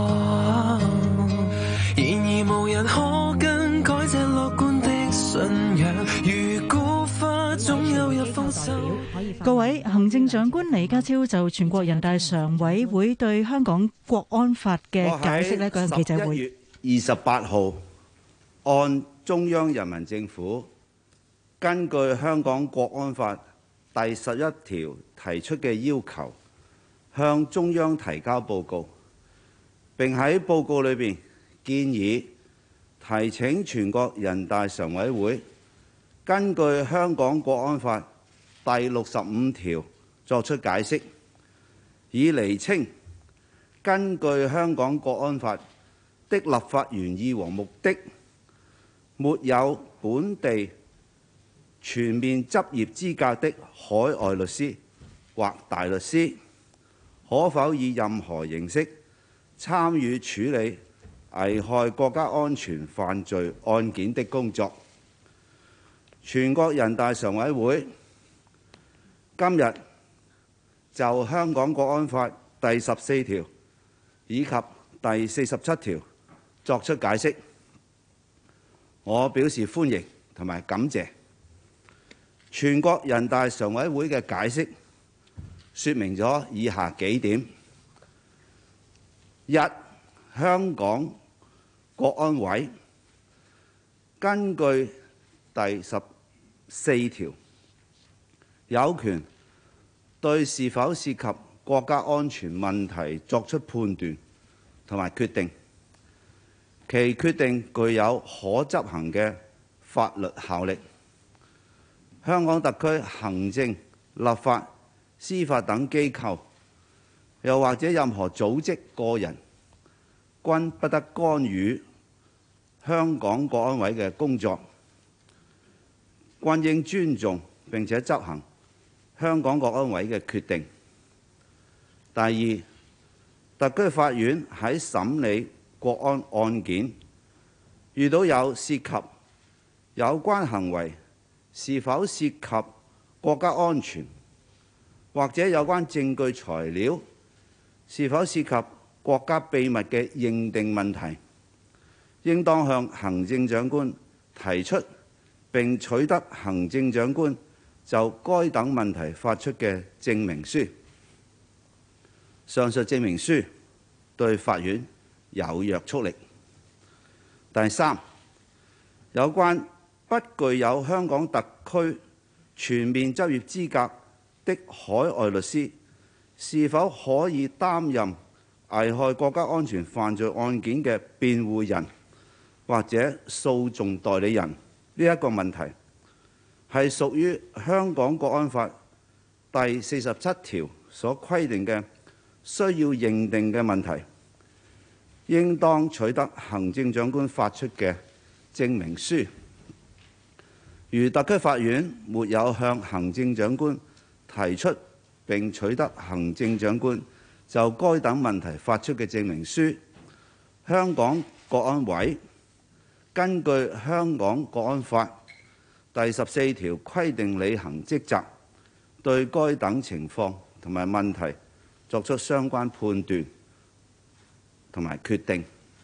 S13: 然而無人可更改這樂觀的信仰。如果花總有日豐收。
S2: 各位，行政長官李家超就全國人大常委會對香港國安法嘅解釋呢，嗰陣記者會。
S12: 十一月二十八號，按中央人民政府根據香港國安法第十一條提出嘅要求，向中央提交報告，並喺報告裏邊建議提請全國人大常委會根據香港國安法第六十五條作出解釋，以釐清根據香港國安法的立法原意和目的，沒有本地全面執業資格的海外律師或大律師，可否以任何形式參與處理危害國家安全犯罪案件的工作。全國人大常委會今日就香港國安法第十四條以及第四十七條作出解釋，我表示歡迎同埋感謝。全國人大常委會嘅解釋說明咗以下幾點：一、香港國安委根據第十四條有權對是否涉及國家安全問題作出判斷同埋決定，其決定具有可執行嘅法律效力。香港特區行政、立法、司法等機構，又或者任何組織、個人，均不得干預香港國安委嘅工作。 均應尊重並且執行香港國安委嘅決定。第二，特區法院喺審理國安案件，遇到有涉及有關行為是否涉及國家安全，或者有關證據材料是否涉及國家秘密嘅認定問題，應當向行政長官提出並取得行政長官就該等問題發出嘅證明書。上述證明書對法院有約束力。第三，有關不具有香港特區全面執業資格的海外律師是否可以擔任危害國家安全犯罪案件嘅辯護人或者訴訟代理人，呢一個問題係屬於香港國安法第四十七條所規定嘅需要認定嘅問題，應當取得行政長官發出嘅證明書。如特區法院沒有向行政長官提出並取得行政長官就該等問題發出嘅證明書，香港國安委根據《香港國安法》第十四條規定履行職責，對該等情況同埋問題作出相關判斷同埋決定。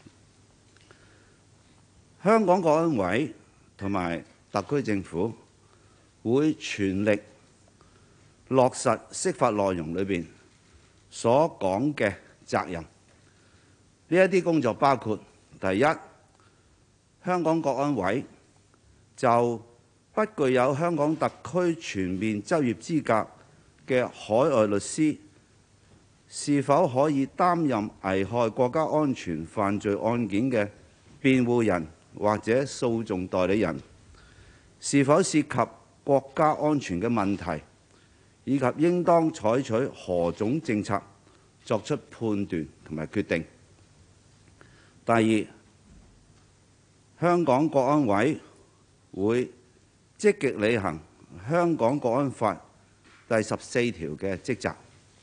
S12: 香港國安委同埋特區政府會全力落實釋法內容裏邊所講嘅責任。呢一啲工作包括：第一，香港國安委就不具有香港特區全面執業資格嘅海外律師是否可以擔任危害國家安全犯罪案件嘅辯護人或者訴訟代理人，是否涉及國家安全嘅問題，以及應當採取何種政策作出判斷同埋決定。第二，香港國安委會積極履行香港國安法第十四條嘅職責，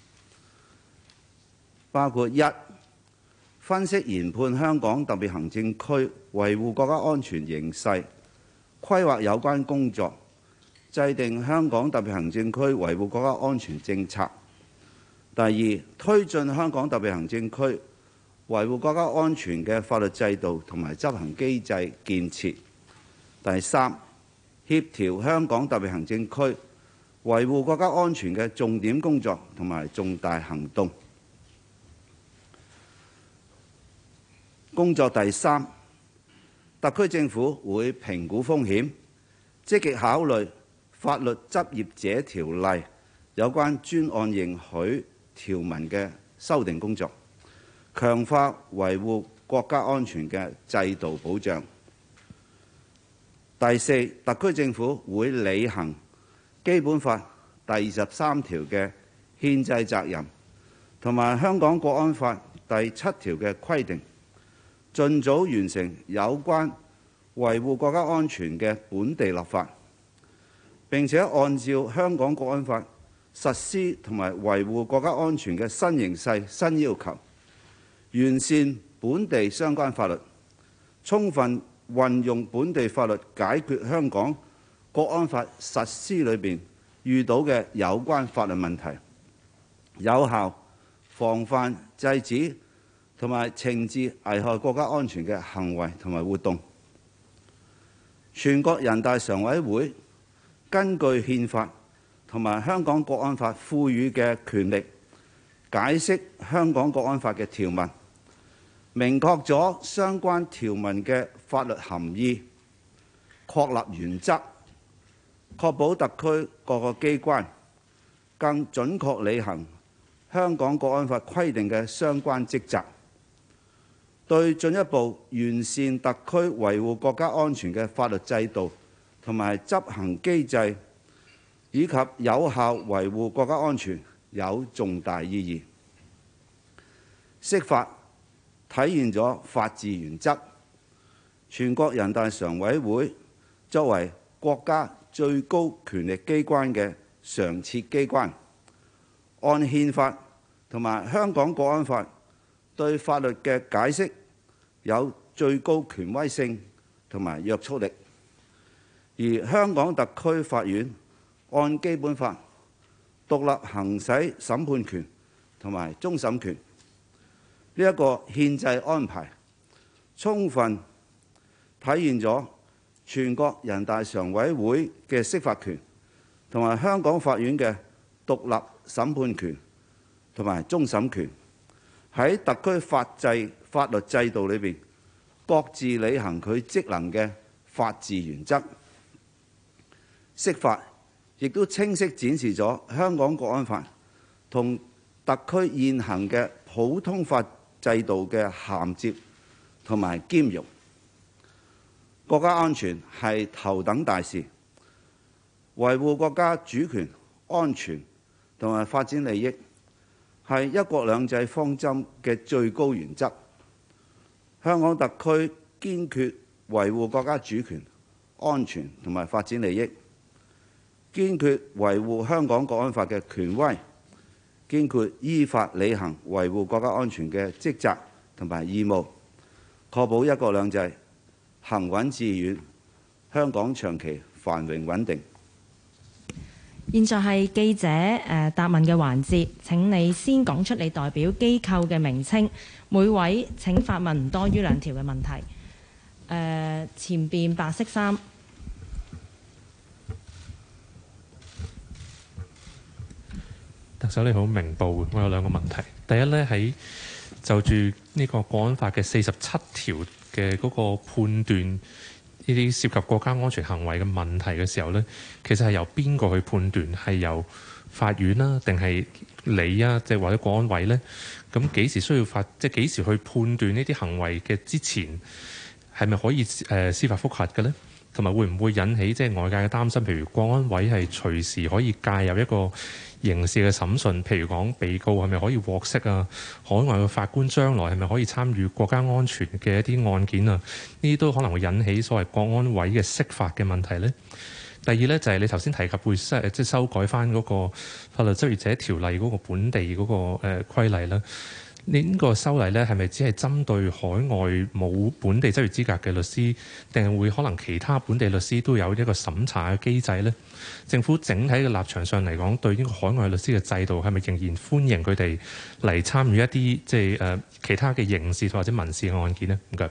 S12: 包括一、分析研判香港特別行政區維護國家安全形勢，規劃有關工作，制定香港特別行政區維護國家安全政策。第二，推進香港特別行政區維護國家安全嘅法律制度同埋執行機制建設。第三，協調香港特別行政區維護國家安全嘅重點工作同埋重大行動。工作第三，特區政府會評估風險，積極考慮法律執業者條例有關專案認許條文嘅修訂工作，強化維護國家安全嘅制度保障。第四，特區政府會履行基本法第二十三條嘅憲制責任，同埋香港國安法第七條嘅規定，盡早完成有關維護國家安全嘅本地立法，並且按照香港國安法實施同埋維護國家安全嘅新形勢、新要求，完善本地相關法律，充分運用本地法律解決香港國安法實施裏邊遇到嘅有關法律問題，有效防範、制止同埋懲治危害國家安全嘅行為同埋活動。全國人大常委會根據憲法同埋香港國安法賦予嘅權力，解釋香港國安法嘅條文，明確咗相關條文嘅法律含義，確立原則，確保特區各個機關更準確履行香港國安法規定嘅相關職責。對進一步完善特區維護國家安全嘅法律制度同埋執行機制，以及有效維護國家安全有重大意義。釋法體現咗法治原則，全國人大常委會作為國家最高權力機關嘅常設機關，按憲法同埋香港國安法對法律嘅解釋有最高權威性同埋約束力，而香港特區法院按基本法獨立行使審判權同埋終審權，呢一個憲制安排充分體現咗全國人大常委會嘅釋法權同埋香港法院嘅獨立審判權同埋終審權，喺特區法制法律制度裏邊各自履行佢職能嘅法治原則。釋法亦都清晰展示咗香港國安法同特區現行嘅普通法制度嘅銜接同埋兼容。國家安全係頭等大事，維護國家主權、安全同埋發展利益係一國兩制方針嘅最高原則。香港特區堅決維護國家主權、安全同埋發展利益，堅決維護香港國安法嘅權威，堅決依法履行維護國家安全嘅職責同埋義務，確保一國兩制行穩致遠，香港長期繁榮穩定。
S14: 現在係記者誒答問嘅環節，請你先講出你代表機構嘅名稱，每位請發問唔多於兩條嘅問題。誒前邊白色衫，
S15: 特首你好，明報，我有兩個問題。第一呢，喺就住呢個國安法嘅四十七條嘅嗰個判斷呢啲涉及國家安全行為嘅問題嘅時候呢，其實係由邊個去判斷？係由法院啦，定係你啊，即係或者國安委呢？咁幾時需要法？即係幾時去判斷呢啲行為嘅之前係咪可以誒司法覆核嘅呢？同埋會唔會引起即係外界嘅擔心？譬如國安委係隨時可以介入一個刑事嘅審訊，譬如講被告係咪可以獲釋啊？海外嘅法官將來係咪可以參與國家安全嘅一啲案件啊？呢啲都可能會引起所謂國安委嘅釋法嘅問題呢。第二呢，就係、是、你頭先提及會即係修改翻嗰個法律執業者條例嗰個本地嗰個誒規例啦。呢個修例呢，係咪只係針對海外冇本地執業資格嘅律師，定係會可能其他本地律師都有一個審查嘅機制呢？政府整體嘅立場上嚟講，對呢個海外律師嘅制度係咪仍然歡迎佢哋嚟參與一啲即係誒其他嘅刑事或者民事嘅案件呢？唔該。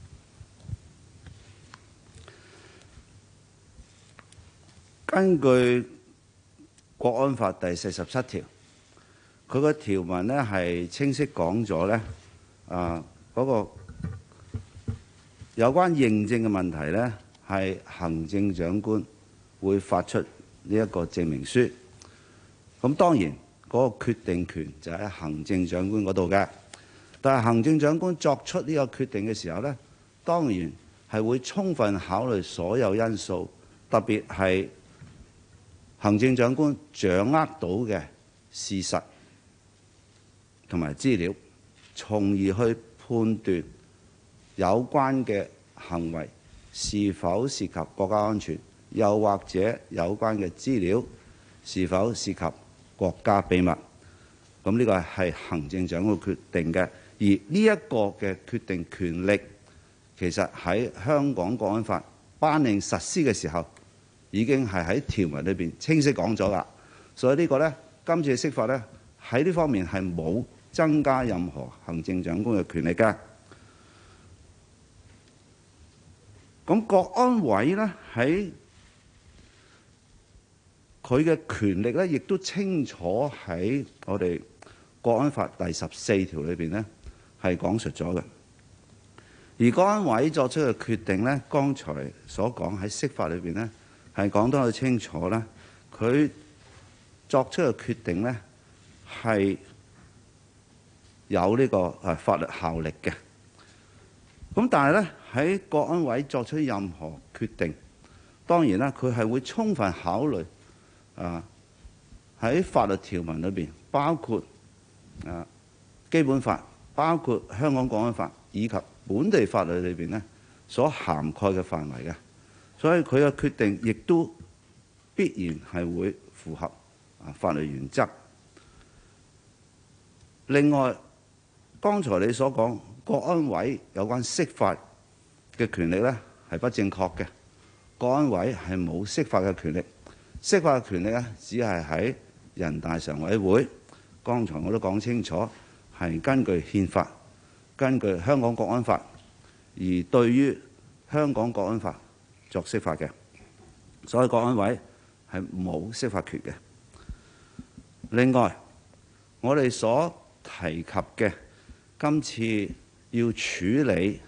S12: 根據國安法第四十七條。佢個條文呢係清晰講咗呢，啊嗰個有關認證嘅問題呢，係行政長官會發出呢一個證明書。咁當然嗰個決定權就喺行政長官嗰度嘅，但係行政長官作出呢個決定嘅時候呢，當然係會充分考慮所有因素，特別係行政長官掌握到嘅事實同埋資料，從而去判斷有關嘅行為是否涉及國家安全，又或者有關嘅資料是否涉及國家秘密。咁呢個係行政長官決定嘅，而呢一個嘅決定權力，其實喺香港國安法頒令實施嘅時候，已經係喺條文裏邊清晰講咗啦。所以呢個呢，今次嘅釋法呢，喺呢方面係冇增加任何行政長官嘅權力㗎。咁國安委呢，喺佢嘅權力呢，亦都清楚喺我哋國安法第十四條裏邊呢係講述咗嘅。而國安委作出嘅決定呢，剛才所講喺釋法裏邊呢，係講得好清楚啦。佢作出嘅決定呢，係有呢個誒法律效力嘅。咁但係咧，喺國安委作出任何決定，當然啦，佢係會充分考慮啊喺法律條文裏邊，包括啊基本法，包括香港國安法以及本地法律裏邊咧所涵蓋嘅範圍嘅。所以佢嘅決定亦都必然係會符合啊法律原則。另外，剛才你所講國安委有關釋法嘅權力呢，係不正確嘅。國安委係冇釋法嘅權力，釋法嘅權力呢，只係喺人大常委會。剛才我都講清楚，係根據憲法、根據香港國安法而對於香港國安法作釋法嘅，所以國安委係冇釋法權嘅。另外，我哋所提及嘅今次要處理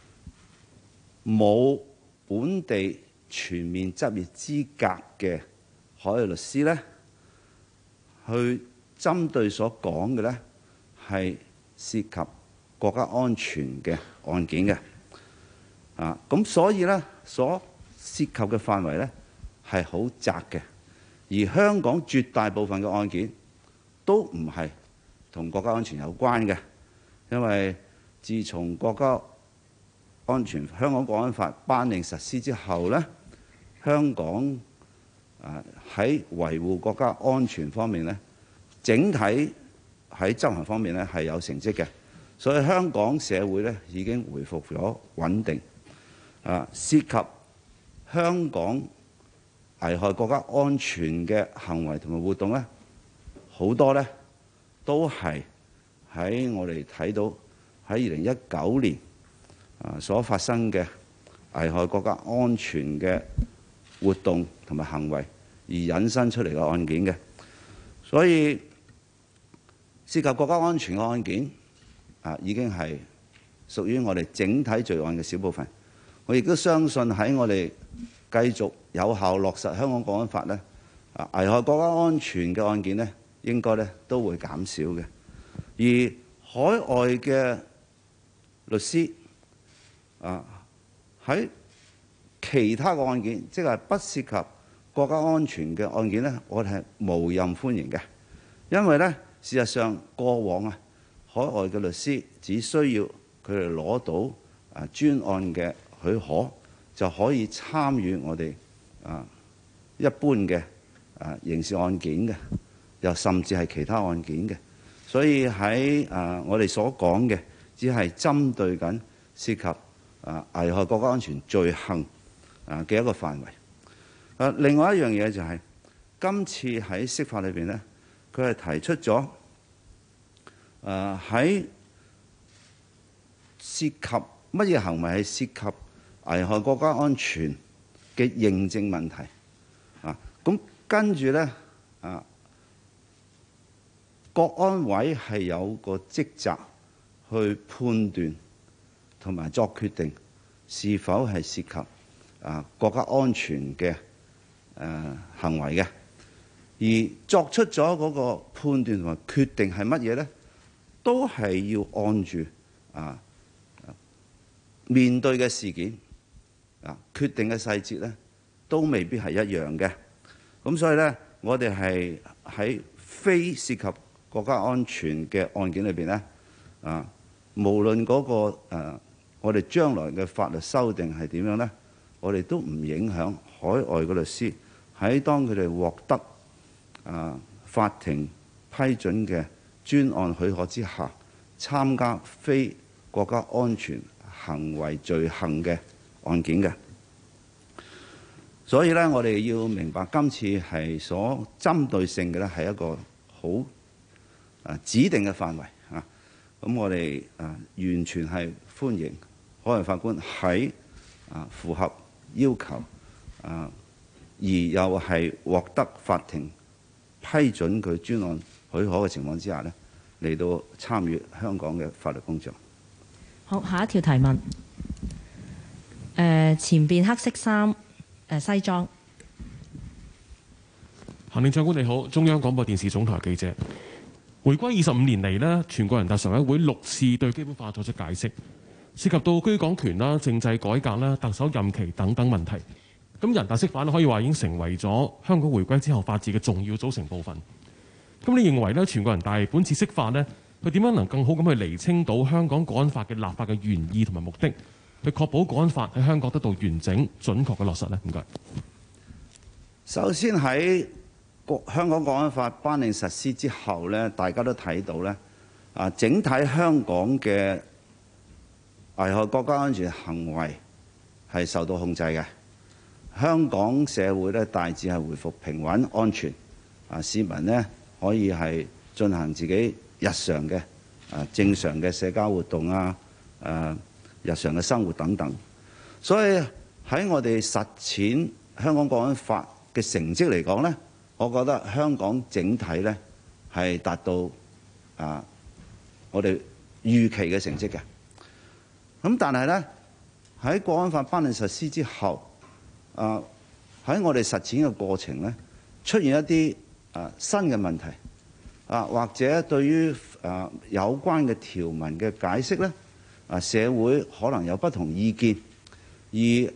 S12: 冇本地全面執業資格嘅海外律師呢，去針對所講嘅呢係涉及國家安全嘅案件嘅，啊，咁所以呢，所涉及嘅範圍呢係好窄嘅，而香港絕大部分嘅案件都唔係同國家安全有關嘅，因為自從國家安全香港國安法頒令實施之後呢，香港啊喺維護國家安全方面呢，整體喺執行方面呢係有成績嘅，所以香港社會呢已經回復咗穩定。啊，涉及香港危害國家安全嘅行為同埋活動呢，好多呢都係喺我哋睇到喺二零一九年啊所發生嘅危害國家安全嘅活動同埋行為而引申出嚟嘅案件嘅，所以涉及國家安全嘅案件啊，已經係屬於我哋整體罪案嘅小部分。我亦都相信喺我哋繼續有效落實香港國安法呢，啊危害國家安全嘅案件呢，應該呢都會減少嘅。而海外嘅律師啊喺其他嘅案件，即係不涉及國家安全嘅案件呢，我哋係無任歡迎嘅，因為呢，事實上過往啊海外嘅律師只需要佢哋攞到啊專案嘅許可就可以參與我哋啊一般嘅啊刑事案件嘅，又甚至係其他案件嘅。所以喺啊我哋所講嘅，只係針對緊涉及啊危害國家安全罪行啊嘅一個範圍。啊，另外一樣嘢就係、是、今次喺釋法裏邊呢，佢係提出咗啊喺涉及乜嘢行為係涉及危害國家安全嘅認證問題啊，咁跟住呢，啊，國安委係有個職責去判斷同埋作決定是否係涉及啊國家安全嘅誒行為嘅，而作出咗嗰個判斷同埋決定係乜嘢呢？都係要按住啊面對嘅事件。啊，決定嘅細節咧，都未必係一樣嘅。咁所以咧，我哋係喺非涉及國家安全嘅案件裏邊咧，啊，無論嗰、那個、啊、我哋將來嘅法律修訂係點樣咧，我哋都唔影響海外嘅律師喺當佢哋獲得啊法庭批准嘅專案許可之下，參加非國家安全行為罪行嘅案件嘅，所以咧，我哋要明白今次係所針對性嘅咧，係一個好啊指定嘅範圍啊。咁我哋啊完全係歡迎海外法官喺啊符合要求啊，而又係獲得法庭批准佢專案許可嘅情況之下咧，嚟到參與香港嘅法律工作。
S14: 好，下一條提問。誒、呃、前邊黑色衫誒、呃、西裝。
S16: 行政長官你好，中央廣播電視總台記者。回歸二十五年嚟呢，全國人大常委會六次對基本法作出解釋，涉及到居港權啦、政制改革啦、特首任期等等問題。咁人大釋法可以話已經成為咗香港回歸之後法治嘅重要組成部分。咁你認為呢，全國人大本次釋法呢，佢點樣能更好咁去釐清到香港國安法嘅立法嘅原意同埋目的？去確保國安法喺香港得到完整準確嘅落實呢？唔該。
S12: 首先喺香港國安法頒令實施之後咧，大家都睇到咧，啊，整體香港嘅危害國家安全行為係受到控制嘅。香港社會咧大致係回復平穩安全，啊，市民呢可以係進行自己日常嘅啊正常嘅社交活動啊，誒日常嘅生活等等。所以喺我哋實踐香港國安法嘅成績嚟講呢，我覺得香港整體呢係達到啊我哋預期嘅成績嘅。咁但係呢，喺國安法頒令實施之後，啊！喺我哋實踐嘅過程咧，出現一啲啊新嘅問題啊，或者對於啊有關嘅條文嘅解釋咧，啊社會可能有不同意見，而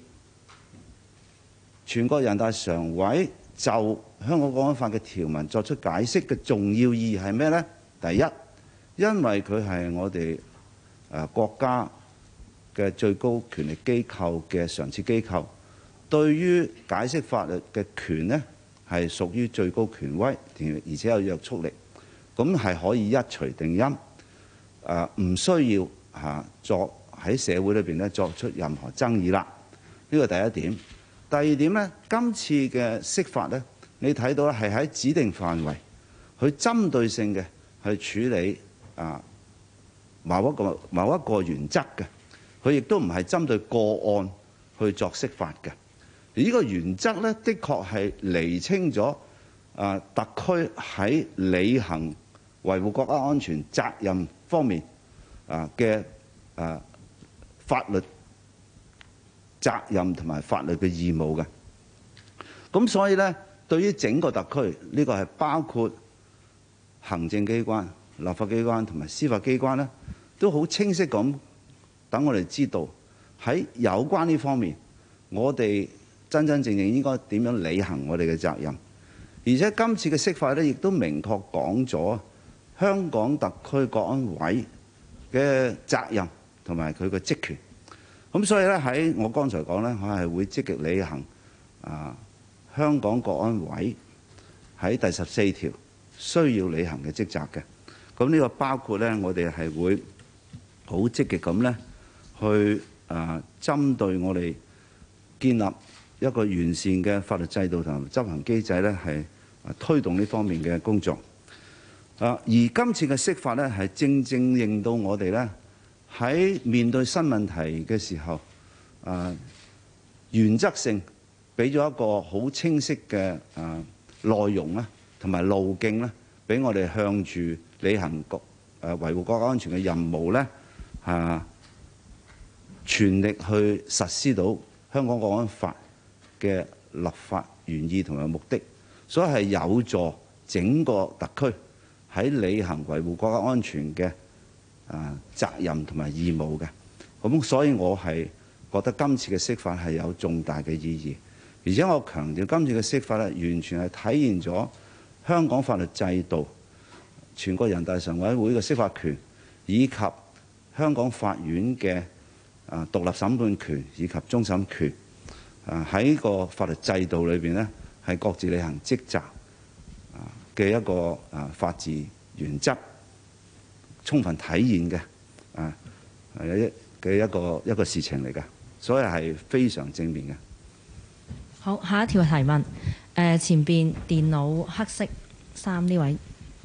S12: 全國人大常委就香港國安法嘅條文作出解釋嘅重要意義係咩咧？第一，因為佢係我哋誒國家嘅最高權力機構嘅常設機構。對於解釋法律嘅權呢，係屬於最高權威，而且有約束力，咁係可以一錘定音，誒唔需要嚇作喺社會裏邊咧作出任何爭議啦。呢個第一點。第二點呢，今次嘅釋法呢，你睇到係喺指定範圍，佢針對性嘅去處理啊某一個某一個原則嘅，佢亦都唔係針對個案去作釋法嘅。呢個原則咧，的確係釐清咗啊，特區喺履行維護國家安全責任方面啊嘅啊法律責任同埋法律嘅義務嘅。咁所以咧，對於整個特區，呢個係包括行政機關、立法機關同埋司法機關咧，都好清晰咁等我哋知道喺有關呢方面，我哋真真正正應該點樣履行我哋嘅責任，而且今次嘅釋法咧，亦都明確講咗香港特區國安委嘅責任同埋佢嘅職權。咁所以咧，喺我剛才講咧，我係會積極履行啊香港國安委喺第十四條需要履行嘅職責嘅。咁呢個包括咧，我哋係會好積極咁咧去啊針對我哋建立一個完善嘅法律制度同埋執行機制咧，係推動呢方面嘅工作。啊，而今次嘅釋法咧，係正正令到我哋咧喺面對新問題嘅時候，啊，原則性俾咗一個好清晰嘅啊內容咧，同埋路徑咧，俾我哋向住履行國誒維護國家安全嘅任務咧，啊，全力去實施到香港國安法嘅立法原意同埋目的，所以係有助整個特區喺履行維護國家安全嘅啊責任同埋義務嘅。咁所以我係覺得今次嘅釋法係有重大嘅意義，而且我強調今次嘅釋法咧，完全係體現咗香港法律制度、全國人大常委會嘅釋法權，以及香港法院嘅啊獨立審判權以及終審權。啊！喺個法律制度裏邊咧，係各自履行職責啊嘅一個啊法治原則，充分體現嘅啊係一嘅一個一個事情嚟嘅，所以係非常正面嘅。
S14: 好，下一條提問，誒、呃、前邊電腦黑色衫呢位。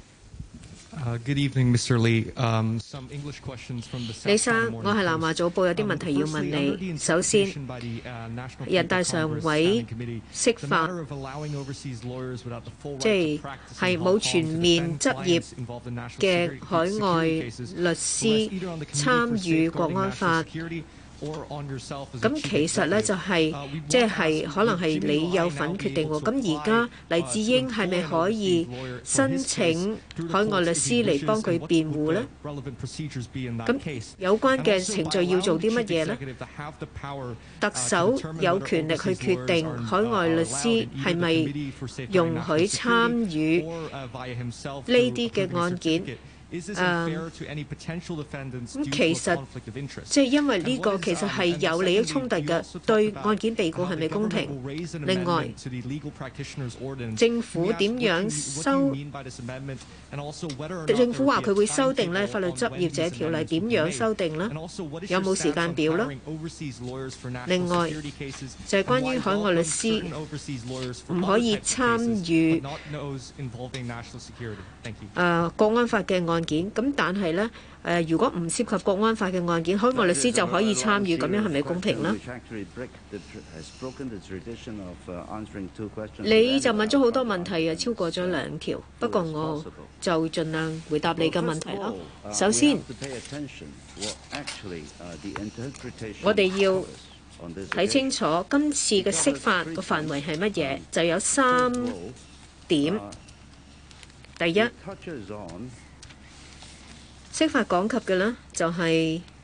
S17: Uh, good evening, Mister Lee. Um, some English questions from the South
S18: 李生，我係南華早報，有啲問題要問你。首先，人大常委釋法，即係係冇全面執業嘅海外律師參與國安法。咁其實咧就係即係可能係你有份決定喎。咁而家黎智英係咪可以申請海外律師嚟幫佢辯護呢？咁有關嘅程序要做啲乜嘢呢？特首有權力去決定海外律師係咪容許參與呢啲嘅案件。 咁其實即係因為呢個其實係有利益衝突嘅，對案件被告係咪公平？另外，政府點樣修？政府話佢會修訂呢法律執業者條例，點樣修訂呢？有冇時間表呢？另外就係關於海外律師唔可以參與誒國安法嘅案件，咁但係呢，誒，如果唔涉及國安法嘅案件，海外律師就可以參與，咁樣係咪公平呢？你就問咗好多問題啊，超過咗兩條，不過我就盡量回答你嘅問題啦。首先，我哋要睇清楚今次嘅釋法個範圍係乜嘢，就有三點。第一，釋法講及嘅呢，就係